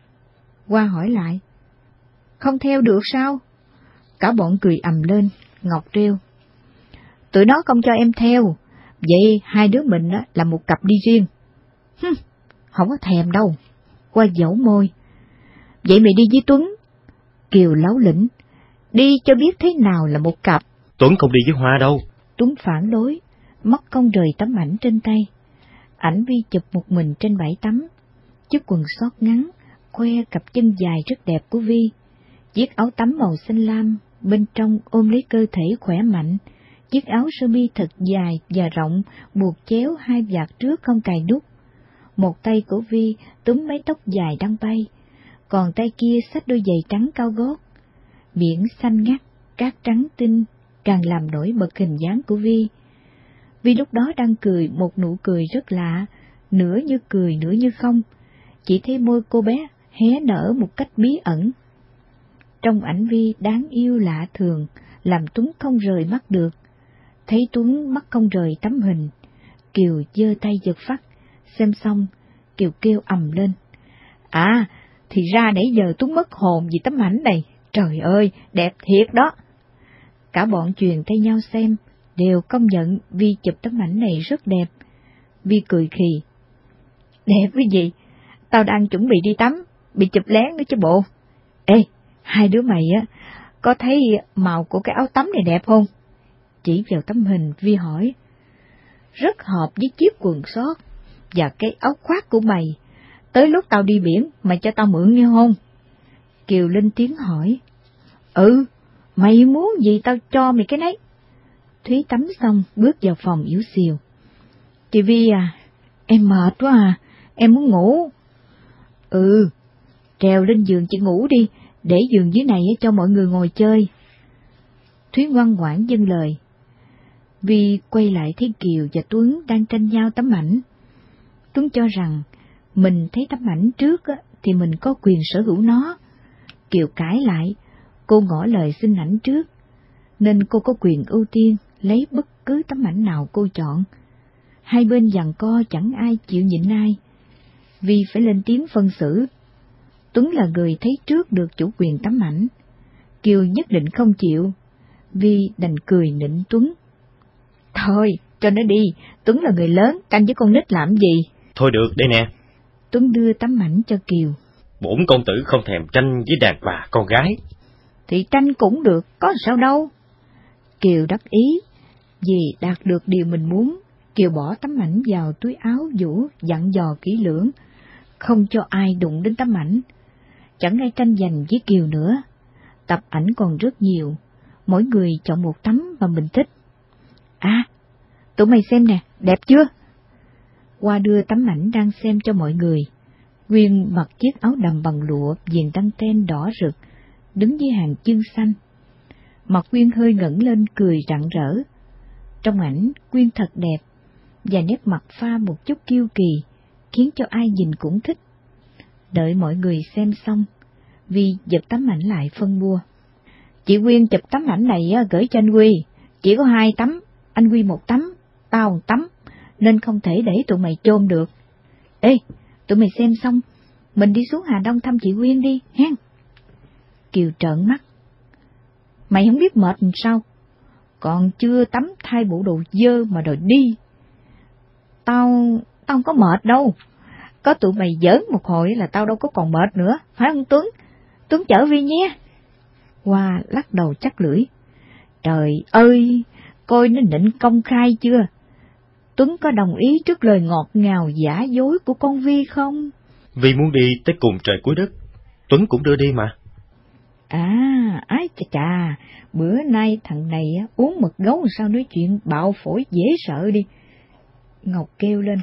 Hoa hỏi lại. Không theo được sao? Cả bọn cười ầm lên. Ngọc trêu. Tụi nó không cho em theo, vậy hai đứa mình á là một cặp đi riêng. Hừm, không có thèm đâu. Hoa dẫu môi. Vậy mày đi với Tuấn. Kiều láu lĩnh. Đi cho biết thế nào là một cặp. Tuấn không đi với Hoa đâu. Tuấn phản đối, mắt không rời tấm ảnh trên tay. Ảnh Vi chụp một mình trên bãi tắm, chiếc quần sót ngắn, khoe cặp chân dài rất đẹp của Vi. Chiếc áo tắm màu xanh lam, bên trong ôm lấy cơ thể khỏe mạnh. Chiếc áo sơ mi thật dài và rộng, buộc chéo hai vạt trước không cài đút. Một tay của Vi túm mái tóc dài đang bay, còn tay kia xách đôi giày trắng cao gót. Biển xanh ngắt, cát trắng tinh, càng làm nổi bật hình dáng của Vi. Vi lúc đó đang cười một nụ cười rất lạ, nửa như cười nửa như không, chỉ thấy môi cô bé hé nở một cách bí ẩn. Trong ảnh Vi đáng yêu lạ thường, làm Tuấn không rời mắt được. Thấy Tuấn mắt không rời tấm hình, Kiều giơ tay giật phắt, xem xong, Kiều kêu ầm lên. À, thì ra nãy giờ Tuấn mất hồn vì tấm ảnh này, trời ơi, đẹp thiệt đó. Cả bọn truyền tay nhau xem, đều công nhận Vi chụp tấm ảnh này rất đẹp. Vi cười khì. Đẹp cái gì? Tao đang chuẩn bị đi tắm, bị chụp lén nữa chứ bộ. Ê, hai đứa mày á, có thấy màu của cái áo tắm này đẹp không? Chỉ vào tấm hình, Vi hỏi. Rất hợp với chiếc quần sót và cái áo khoác của mày. Tới lúc tao đi biển, mày cho tao mượn nghe không? Kiều lên tiếng hỏi. Ừ, mày muốn gì tao cho mày cái nấy. Thúy tắm xong bước vào phòng yếu xìu. Chị Vi à, em mệt quá à, em muốn ngủ. Ừ, trèo lên giường chị ngủ đi, để giường dưới này cho mọi người ngồi chơi. Thúy ngoan ngoãn vâng lời. Vi quay lại thấy Kiều và Tuấn đang tranh nhau tấm ảnh. Tuấn cho rằng mình thấy tấm ảnh trước thì mình có quyền sở hữu nó. Kiều cãi lại, cô ngỏ lời xin ảnh trước, nên cô có quyền ưu tiên lấy bất cứ tấm ảnh nào cô chọn. Hai bên giằng co chẳng ai chịu nhịn ai. Vi phải lên tiếng phân xử. Tuấn là người thấy trước được chủ quyền tấm ảnh. Kiều nhất định không chịu. Vi đành cười nịnh Tuấn. Thôi, cho nó đi, Tuấn là người lớn, tranh với con nít làm gì? Thôi được, đây nè. Tuấn đưa tấm ảnh cho Kiều. Bổn công tử không thèm tranh với đàn bà con gái. Thì tranh cũng được, có sao đâu. Kiều đắc ý, vì đạt được điều mình muốn. Kiều bỏ tấm ảnh vào túi áo Vũ, dặn dò kỹ lưỡng, không cho ai đụng đến tấm ảnh. Chẳng ai tranh giành với Kiều nữa. Tập ảnh còn rất nhiều, mỗi người chọn một tấm mà mình thích. À, tụi mày xem nè, đẹp chưa? Hoa đưa tấm ảnh đang xem cho mọi người. Nguyên mặc chiếc áo đầm bằng lụa viền đăng ten đỏ rực, đứng dưới hàng chương xanh. Mặt Quyên hơi ngẩng lên cười rạng rỡ. Trong ảnh, Quyên thật đẹp, và nét mặt pha một chút kiêu kỳ, khiến cho ai nhìn cũng thích. Đợi mọi người xem xong, Vi giật tấm ảnh lại phân bua. Chị Quyên chụp tấm ảnh này gửi cho anh Quy, chỉ có hai tấm, anh Quy một tấm, tao một tấm, nên không thể để tụi mày chôn được. Ê, tụi mày xem xong, mình đi xuống Hà Đông thăm chị Quyên đi, hen. Kiều trợn mắt. Mày không biết mệt làm sao? Còn chưa tắm thay bộ đồ dơ mà đòi đi. Tao, tao không có mệt đâu. Có tụi mày giỡn một hồi là tao đâu có còn mệt nữa, phải không Tuấn? Tuấn chở Vi nhé. Hoa lắc đầu chắc lưỡi. Trời ơi, coi nó nịnh công khai chưa? Tuấn có đồng ý trước lời ngọt ngào giả dối của con Vi không? Vi muốn đi tới cùng trời cuối đất, Tuấn cũng đưa đi mà. À, ái chà chà, bữa nay thằng này uống mật gấu sao nói chuyện bạo phổi dễ sợ đi. Ngọc kêu lên.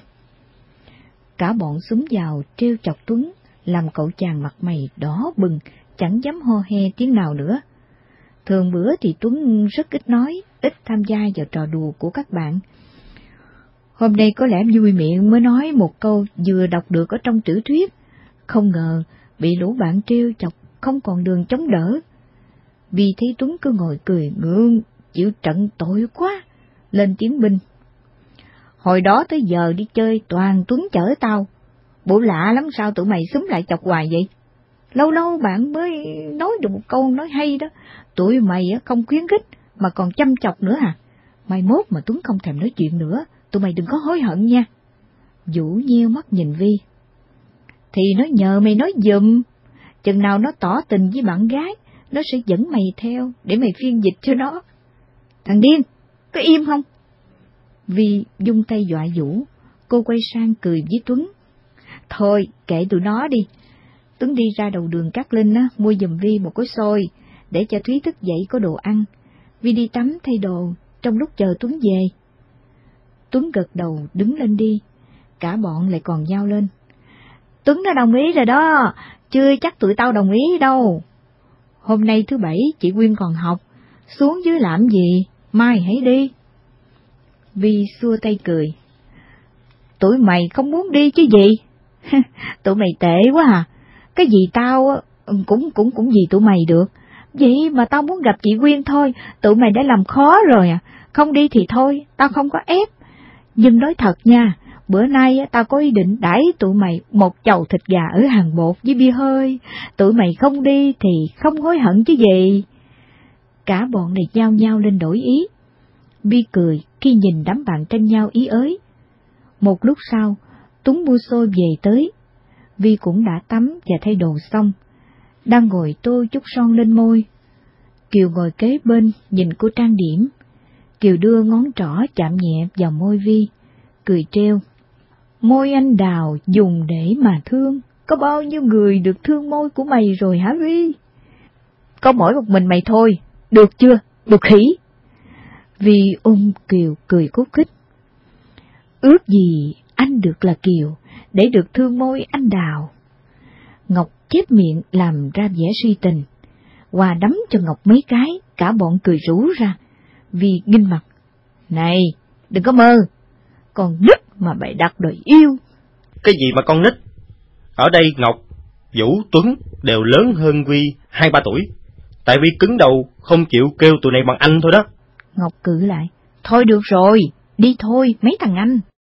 Cả bọn xúm vào trêu chọc Tuấn, làm cậu chàng mặt mày đỏ bừng, chẳng dám ho he tiếng nào nữa. Thường bữa thì Tuấn rất ít nói, ít tham gia vào trò đùa của các bạn. Hôm nay có lẽ vui miệng mới nói một câu vừa đọc được ở trong tiểu thuyết, không ngờ bị lũ bạn trêu chọc không còn đường chống đỡ. Vì thấy Tuấn cứ ngồi cười ngượng, chịu trận tội quá, lên tiếng binh. Hồi đó tới giờ đi chơi toàn Tuấn chở tao. Bộ lạ lắm sao tụi mày xúm lại chọc hoài vậy? Lâu lâu bạn mới nói được một câu nói hay đó. Tụi mày không khuyến khích mà còn chăm chọc nữa à? Mai mốt mà Tuấn không thèm nói chuyện nữa, tụi mày đừng có hối hận nha. Vũ nheo mắt nhìn Vi. Thì nó nhờ mày nói giùm, chừng nào nó tỏ tình với bạn gái, nó sẽ dẫn mày theo để mày phiên dịch cho nó. Thằng điên, có im không? Vi dung tay dọa Vũ, cô quay sang cười với Tuấn. Thôi, kệ tụi nó đi. Tuấn đi ra đầu đường Cát Linh á, mua giùm Vi một gói xôi, để cho Thúy thức dậy có đồ ăn. Vi đi tắm thay đồ, trong lúc chờ Tuấn về. Tuấn gật đầu đứng lên đi, cả bọn lại còn nhao lên. Tuấn đã đồng ý rồi đó, chưa chắc tụi tao đồng ý đâu. Hôm nay thứ bảy chị Quyên còn học, xuống dưới làm gì, mai hãy đi. Vi xua tay cười. Tụi mày không muốn đi chứ gì? Tụi mày tệ quá à, cái gì tao cũng cũng cũng gì tụi mày được. Vậy mà tao muốn gặp chị Quyên thôi, tụi mày đã làm khó rồi à, không đi thì thôi, tao không có ép. Nhưng nói thật nha, bữa nay tao có ý định đãi tụi mày một chầu thịt gà ở hàng bột với bia hơi, tụi mày không đi thì không hối hận chứ gì. Cả bọn này nhao nhao lên đổi ý. Vi cười khi nhìn đám bạn tranh nhau ý ới. Một lúc sau, Tuấn mua xôi về tới. Vi cũng đã tắm và thay đồ xong, đang ngồi tô chút son lên môi. Kiều ngồi kế bên nhìn cô trang điểm. Kiều đưa ngón trỏ chạm nhẹ vào môi Vi, cười trêu. Môi anh đào dùng để mà thương, có bao nhiêu người được thương môi của mày rồi hả Vi? Có mỗi một mình mày thôi, được chưa, được khỉ. Vi ôm Kiều cười khúc khích. Ước gì anh được là Kiều, để được thương môi anh đào. Ngọc chép miệng làm ra vẻ suy tình. Hòa đấm cho Ngọc mấy cái, cả bọn cười rú ra. Vi nghinh mặt. Này, đừng có mơ, con nít mà bày đặt đòi yêu. Cái gì mà con nít? Ở đây Ngọc, Vũ, Tuấn đều lớn hơn Vi hai ba tuổi. Tại Vi cứng đầu không chịu kêu tụi này bằng anh thôi đó. Ngọc cự lại. Thôi được rồi, đi thôi mấy thằng anh.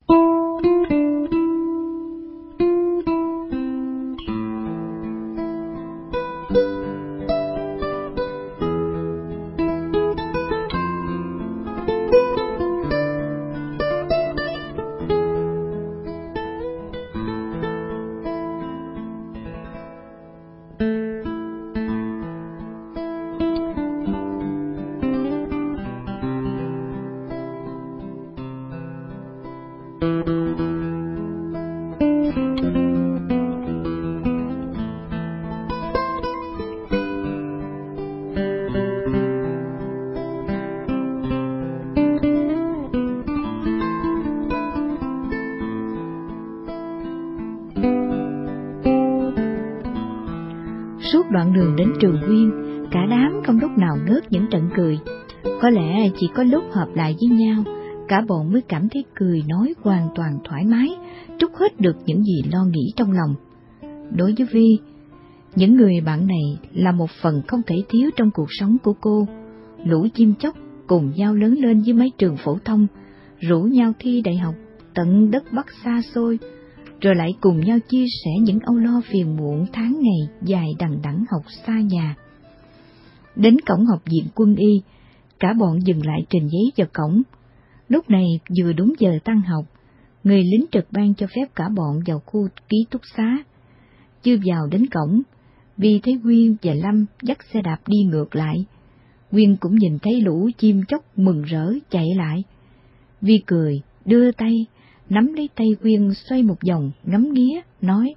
Suốt đoạn đường đến trường Quyên, cả đám không lúc nào ngớt những trận cười. Có lẽ chỉ có lúc hợp lại với nhau, cả bọn mới cảm thấy cười nói hoàn toàn thoải mái, trút hết được những gì lo nghĩ trong lòng. Đối với Vi, những người bạn này là một phần không thể thiếu trong cuộc sống của cô. Lũ chim chóc cùng nhau lớn lên với mấy trường phổ thông, rủ nhau thi đại học tận đất Bắc xa xôi, rồi lại cùng nhau chia sẻ những âu lo phiền muộn tháng ngày dài đằng đẵng học xa nhà. Đến cổng học viện quân y, cả bọn dừng lại trình giấy vào cổng. Lúc này vừa đúng giờ tan học, người lính trực ban cho phép cả bọn vào khu ký túc xá. Chưa vào đến cổng, Vi thấy Quyên và Lâm dắt xe đạp đi ngược lại. Quyên cũng nhìn thấy lũ chim chóc mừng rỡ chạy lại. Vi cười, đưa tay, nắm lấy tay Quyên xoay một vòng, ngắm nghía, nói.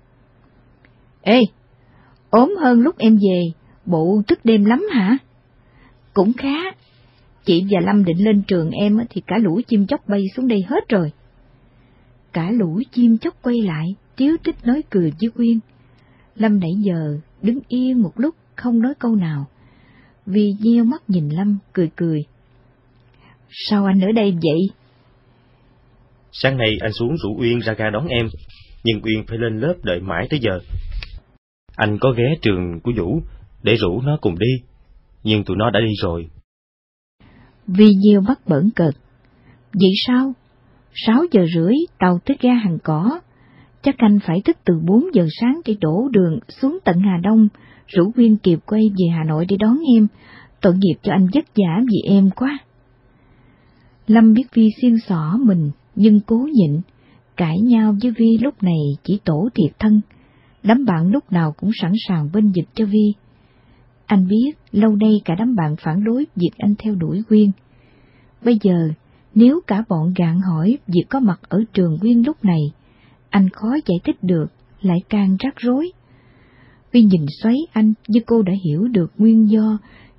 Ê, ốm hơn lúc em về, bộ thức đêm lắm hả? Cũng khá, chị và Lâm định lên trường em thì cả lũ chim chóc bay xuống đây hết rồi. Cả lũ chim chóc quay lại, tíu tít nói cười với Quyên. Lâm nãy giờ đứng yên một lúc không nói câu nào. Vi nheo mắt nhìn Lâm, cười cười. Sao anh ở đây vậy? Sáng nay anh xuống rủ Uyên ra ga đón em, nhưng Uyên phải lên lớp đợi mãi tới giờ. Anh có ghé trường của Vũ để rủ nó cùng đi, nhưng tụi nó đã đi rồi. Vi nheo mắt bỡn cợt. Vậy sao? Sáu giờ rưỡi tàu tới ga Hàng Cỏ. Chắc anh phải thức từ bốn giờ sáng để đổ đường xuống tận Hà Đông, rủ Quyên kịp quay về Hà Nội để đón em. Tội nghiệp cho anh vất vả vì em quá. Lâm biết Vi xiên xỏ mình, nhưng cố nhịn. Cãi nhau với Vi lúc này chỉ tổ thiệt thân. Đám bạn lúc nào cũng sẵn sàng bên vực cho Vi. Anh biết lâu nay cả đám bạn phản đối việc anh theo đuổi Quyên. Bây giờ, nếu cả bọn gạn hỏi việc có mặt ở trường Quyên lúc này, anh khó giải thích được, lại càng rắc rối. Vi nhìn xoáy anh như cô đã hiểu được nguyên do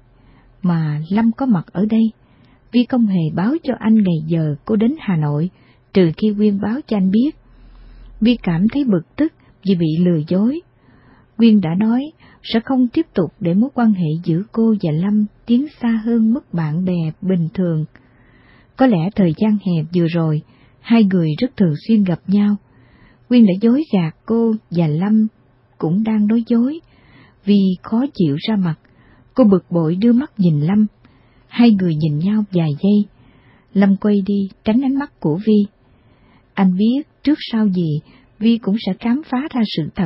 mà Lâm có mặt ở đây. Vi không hề báo cho anh ngày giờ cô đến Hà Nội, trừ khi Quyên báo cho anh biết. Vi cảm thấy bực tức vì bị lừa dối. Quyên đã nói sẽ không tiếp tục để mối quan hệ giữa cô và Lâm tiến xa hơn mức bạn bè bình thường. Có lẽ thời gian hè vừa rồi, hai người rất thường xuyên gặp nhau. Quyên đã dối gạt cô và Lâm cũng đang nói dối. Vi khó chịu ra mặt, cô bực bội đưa mắt nhìn Lâm. Hai người nhìn nhau vài giây. Lâm quay đi tránh ánh mắt của Vi. Anh biết trước sau gì Vi cũng sẽ khám phá ra sự thật.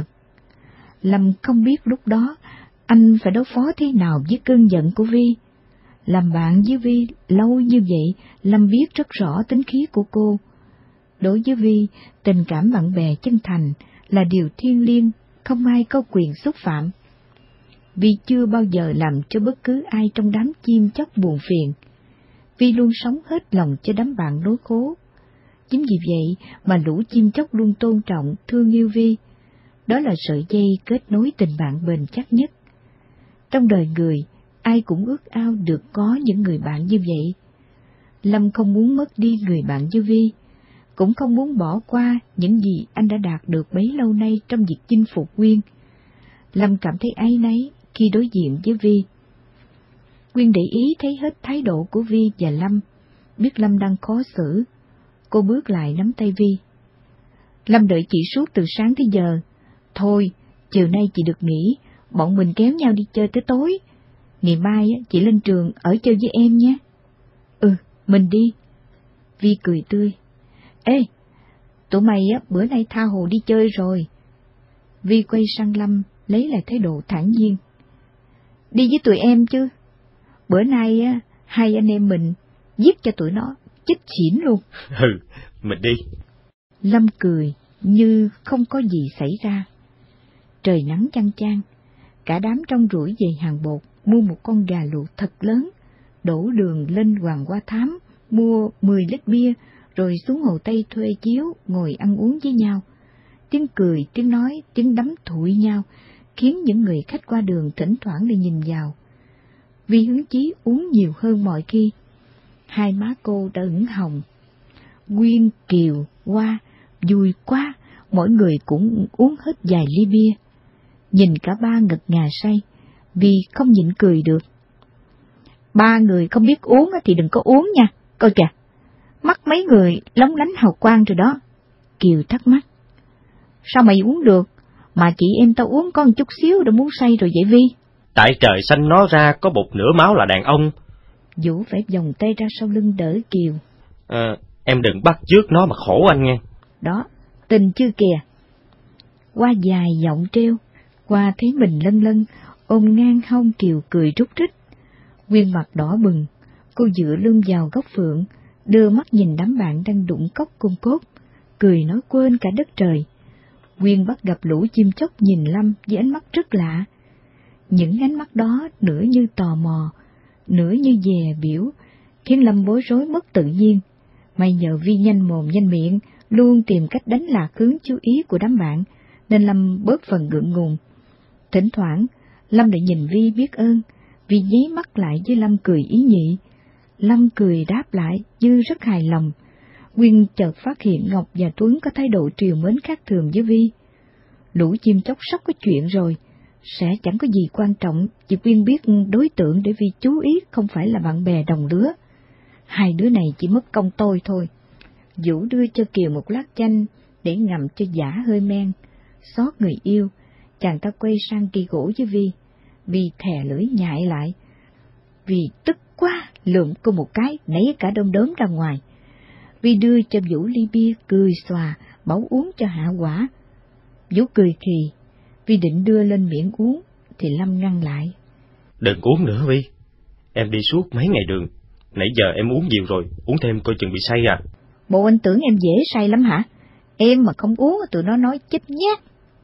Lâm không biết lúc đó anh phải đối phó thế nào với cơn giận của Vi. Làm bạn với Vi lâu như vậy, Lâm biết rất rõ tính khí của cô. Đối với Vi, tình cảm bạn bè chân thành là điều thiêng liêng, không ai có quyền xúc phạm. Vi chưa bao giờ làm cho bất cứ ai trong đám chim chóc buồn phiền. Vi luôn sống hết lòng cho đám bạn đối khố. Chính vì vậy mà lũ chim chóc luôn tôn trọng, thương yêu Vi. Đó là sợi dây kết nối tình bạn bền chắc nhất. Trong đời người, ai cũng ước ao được có những người bạn như vậy. Lâm không muốn mất đi người bạn như Vi, cũng không muốn bỏ qua những gì anh đã đạt được bấy lâu nay trong việc chinh phục Quyên. Lâm cảm thấy áy náy khi đối diện với Vi. Quyên để ý thấy hết thái độ của Vi và Lâm, biết Lâm đang khó xử. Cô bước lại nắm tay Vi. Lâm đợi chị suốt từ sáng tới giờ. Thôi, chiều nay chị được nghỉ, bọn mình kéo nhau đi chơi tới tối. Ngày mai chị lên trường ở chơi với em nhé. Ừ, mình đi. Vi cười tươi. Ê, tụi mày bữa nay tha hồ đi chơi rồi. Vi quay sang Lâm, lấy lại thái độ thản nhiên. Đi với tụi em chứ. Bữa nay hai anh em mình giết cho tụi nó chết xỉn luôn. Ừ, mình đi. Lâm cười như không có gì xảy ra. Trời nắng chang chang, cả đám trong rủi về hàng bột mua một con gà luộc thật lớn, đổ đường lên Hoàng Hoa Thám, mua mười lít bia, rồi xuống Hồ Tây thuê chiếu ngồi ăn uống với nhau. Tiếng cười, tiếng nói, tiếng đấm thụi nhau khiến những người khách qua đường thỉnh thoảng để nhìn vào. Vi hứng chí uống nhiều hơn mọi khi. Hai má cô đã ửng hồng. Quyên, Kiều, Hoa, vui quá, mỗi người cũng uống hết vài ly bia. Nhìn cả ba ngật ngà say, Vi không nhịn cười được. Ba người không biết uống thì đừng có uống nha, coi kìa, mắt mấy người lóng lánh hào quang rồi đó. Kiều thắc mắc. Sao mày uống được, mà chị em tao uống có một chút xíu đã muốn say rồi vậy Vi? Tại trời xanh nó ra có một nửa máu là đàn ông. Vũ phải vòng tay ra sau lưng đỡ Kiều. À, em đừng bắt chước nó mà khổ anh nghe. Đó, tin chưa kìa. Qua dài giọng treo, qua thấy mình lân lân, ôm ngang hông Kiều cười rúc rích. Quyên mặt đỏ bừng, cô dựa lưng vào góc phượng, đưa mắt nhìn đám bạn đang đụng cốc côn cốt, cười nói quên cả đất trời. Quyên bắt gặp lũ chim chóc nhìn Lâm với ánh mắt rất lạ. Những ánh mắt đó nửa như tò mò, nửa như dè biểu, khiến Lâm bối rối mất tự nhiên. May nhờ Vi nhanh mồm nhanh miệng, luôn tìm cách đánh lạc hướng chú ý của đám bạn, nên Lâm bớt phần ngượng ngùng. Thỉnh thoảng, Lâm lại nhìn Vi biết ơn, Vi nháy mắt lại với Lâm cười ý nhị. Lâm cười đáp lại như rất hài lòng. Quyên chợt phát hiện Ngọc và Tuấn có thái độ trìu mến khác thường với Vi. Lũ chim chóc sắp có chuyện rồi, sẽ chẳng có gì quan trọng, chỉ Quyên biết đối tượng để Vi chú ý không phải là bạn bè đồng lứa. Hai đứa này chỉ mất công tôi thôi. Vũ đưa cho Kiều một lát chanh để ngậm cho giả hơi men. Xót người yêu, chàng ta quay sang kỳ gỗ với Vi. Vi thè lưỡi nhại lại. Vi tức quá, lượm cô một cái, nấy cả đom đóm ra ngoài. Vi đưa cho Vũ ly bia cười xòa, bảo uống cho hạ quả. Vũ cười khì, Vi định đưa lên miệng uống, thì Lâm ngăn lại. Đừng uống nữa Vi, em đi suốt mấy ngày đường, nãy giờ em uống nhiều rồi, uống thêm coi chừng bị say à. Bộ anh tưởng em dễ say lắm hả? Em mà không uống tụi nó nói chết nhát.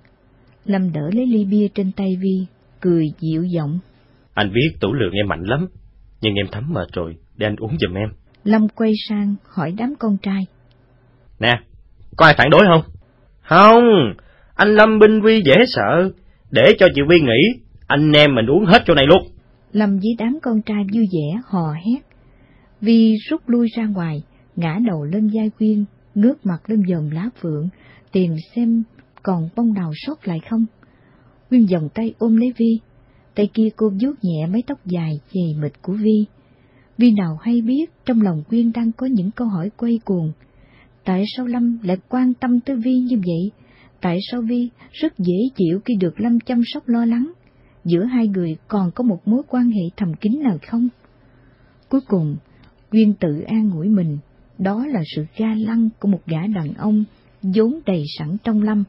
Lâm đỡ lấy ly bia trên tay Vi, cười dịu giọng. Anh biết tủ lượng em mạnh lắm, nhưng em thấm mệt rồi, để anh uống giùm em. Lâm quay sang hỏi đám con trai. Nè, có ai phản đối không? Không, anh Lâm binh Vi dễ sợ, để cho chị Vi nghỉ, anh em mình uống hết chỗ này luôn. Lâm với đám con trai vui vẻ hò hét. Vi rút lui ra ngoài, ngã đầu lên vai Quyên, ngước mặt lên dòm lá phượng, tìm xem còn bông nào sót lại không. Quyên vòng tay ôm lấy Vi, tay kia cô vuốt nhẹ mái tóc dài dày mịt của Vi. Vi nào hay biết trong lòng Quyên đang có những câu hỏi quay cuồng. Tại sao Lâm lại quan tâm tới Vi như vậy? Tại sao Vi rất dễ chịu khi được Lâm chăm sóc lo lắng? Giữa hai người còn có một mối quan hệ thầm kín nào không? Cuối cùng, Quyên tự an ủi mình, đó là sự ga lăng của một gã đàn ông vốn đầy sẵn trong Lâm.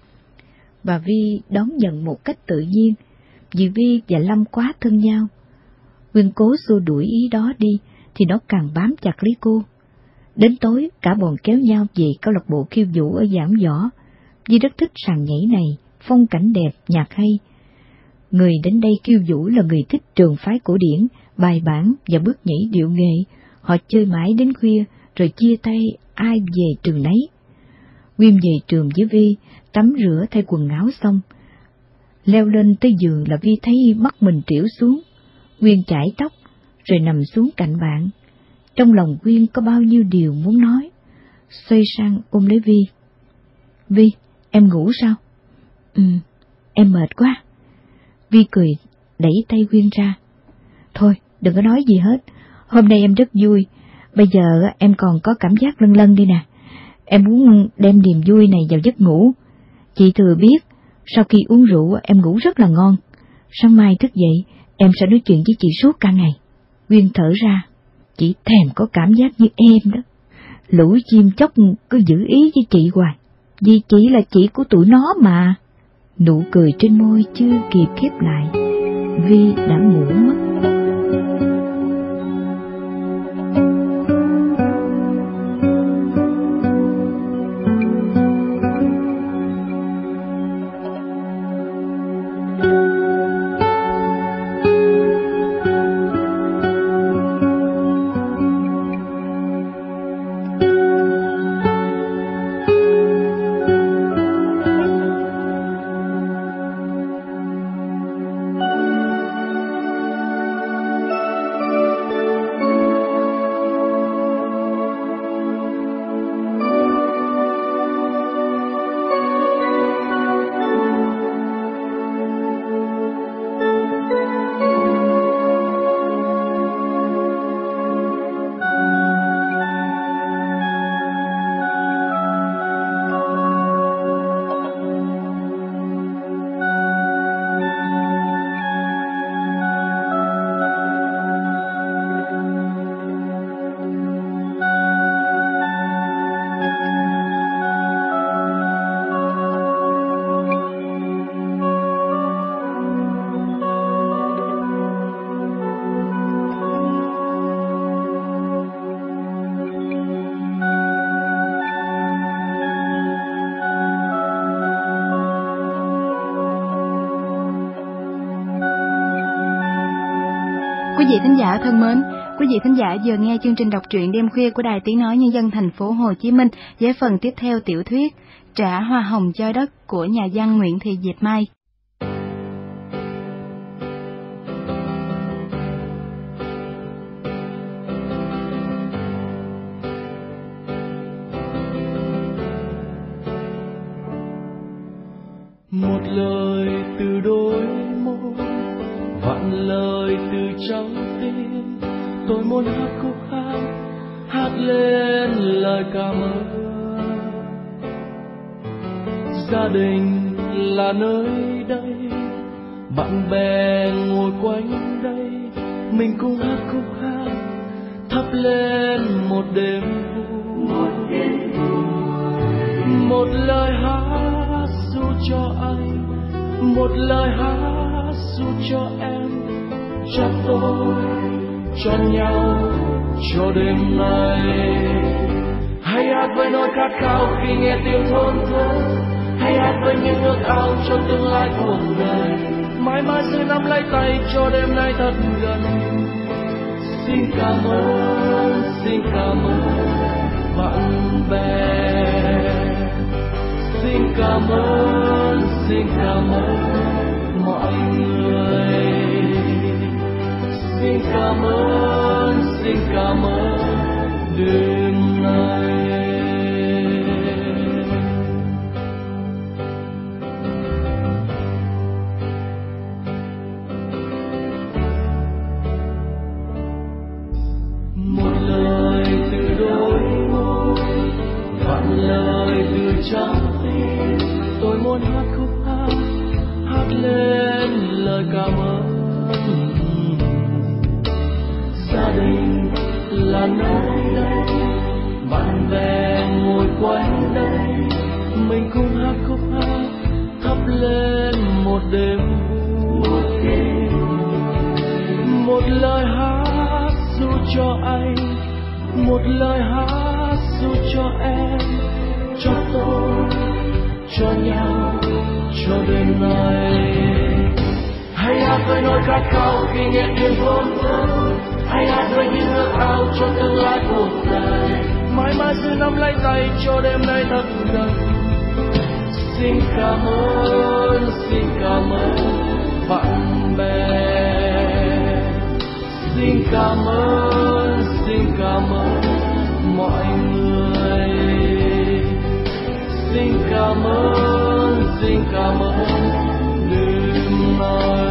Và Vi đón nhận một cách tự nhiên, vì Vi và Lâm quá thân nhau. Quyên cố xua đuổi ý đó đi, thì nó càng bám chặt lấy cô. Đến tối, cả bọn kéo nhau về câu lạc bộ khiêu vũ ở Giảm Võ. Vi rất thích sàn nhảy này, phong cảnh đẹp, nhạc hay. Người đến đây khiêu vũ là người thích trường phái cổ điển, bài bản và bước nhảy điệu nghệ. Họ chơi mãi đến khuya, rồi chia tay ai về trường nấy. Quyên về trường với Vi, tắm rửa thay quần áo xong. Leo lên tới giường là Vi thấy mắt mình trĩu xuống. Quyên chải tóc, rồi nằm xuống cạnh bạn. Trong lòng Quyên có bao nhiêu điều muốn nói. Xoay sang ôm lấy Vi. Vi, em ngủ sao? Ừ, em mệt quá. Vi cười, đẩy tay Quyên ra. Thôi, đừng có nói gì hết. Hôm nay em rất vui. Bây giờ em còn có cảm giác lân lân đi nè. Em muốn đem niềm vui này vào giấc ngủ. Chị thừa biết, sau khi uống rượu em ngủ rất là ngon. Sáng mai thức dậy, em sẽ nói chuyện với chị suốt cả ngày. Quyên thở ra. Chị thèm có cảm giác như em đó. Lũ chim chóc cứ giữ ý với chị hoài, vì chị là chị của tụi nó mà. Nụ cười trên môi chưa kịp khép lại, Vi đã ngủ mất. Quý vị thính giả thân mến, quý vị thính giả vừa nghe chương trình đọc truyện đêm khuya của Đài Tiếng Nói Nhân dân thành phố Hồ Chí Minh với phần tiếp theo tiểu thuyết Trả Hoa Hồng Cho Đất của nhà văn Nguyễn Thị Diệp Mai. Một lời từ đôi môi, vạn lời từ trong tim, tôi muốn hát khúc hát, hát lên lời cảm ơn. Gia đình là nơi đây, bạn bè ngồi quanh đây, mình cùng hát khúc hát, thắp lên một đêm vui. Một lời hát dù cho anh, một lời hát dù cho em, cho tôi, cho nhau, cho đêm nay. Hãy hát với nỗi khát khao khi nghe tiếng thôn thơ, hãy hát với những ước ao cho tương lai cuộc đời. Mãi mãi giữ nắm lấy tay cho đêm nay thật gần. Xin cảm ơn, xin cảm ơn bạn bè. Xin cảm ơn, xin cảm ơn mọi người. Xin cảm ơn, xin cảm ơn đêm nay. Một lời từ đôi môi, vạn lời từ trong tim. Tôi muốn hát khúc hát, hát lên lời cảm ơn. Gia đình là nơi đây, bạn bè ngồi quanh đây, mình cùng hát khúc hát, thắp lên một đêm vui. Một lời hát dù cho anh, một lời hát dù cho em, cho tôi, cho nhau, cho đêm nay. Hãy hát với nỗi khát khao khi nghe tiếng thôn thơ, hãy hát với những ước ao cho tương lai cuộc đời. Mãi mãi giữ nắm lấy tay cho đêm nay thật gần. Xin cảm ơn, xin cảm ơn bạn bè. Xin cảm ơn, xin cảm ơn mọi người. Xin cảm ơn, xin cảm ơn đêm nay.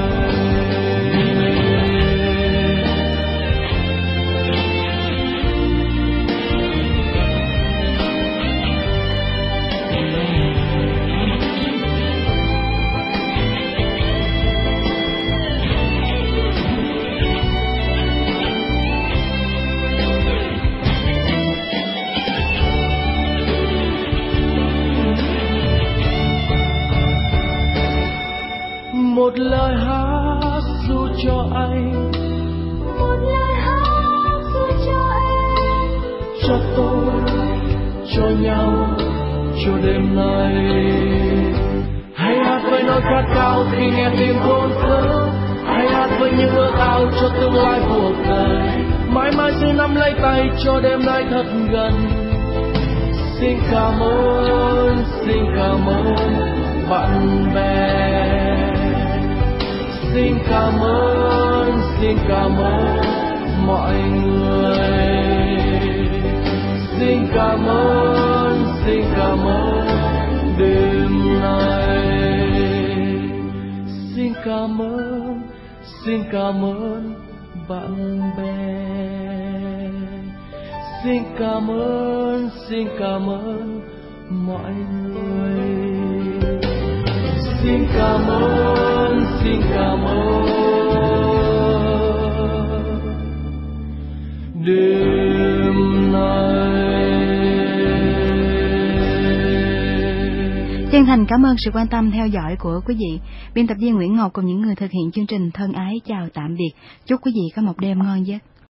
Một lời hát dù cho anh, một lời hát dù cho em, cho tôi, cho nhau, cho đêm nay. Hãy hát với nỗi khát khao khi nghe tiếng thôn thơ, hãy hát với những ước ao cho tương lai cuộc đời. Mãi mãi giữ nắm lấy tay cho đêm nay thật gần. Xin cảm ơn, xin cảm ơn bạn bè. Xin cảm ơn, xin cảm ơn mọi người. Xin cảm ơn, xin cảm ơn đêm nay. Xin cảm ơn, xin cảm ơn bạn bè. Xin cảm ơn, xin cảm ơn mọi người. Xin cảm ơn, xin cảm ơn đêm nay. Chân thành cảm ơn sự quan tâm theo dõi của quý vị. Biên tập viên Nguyễn Ngọc cùng những người thực hiện chương trình thân ái chào tạm biệt. Chúc quý vị có một đêm ngon giấc.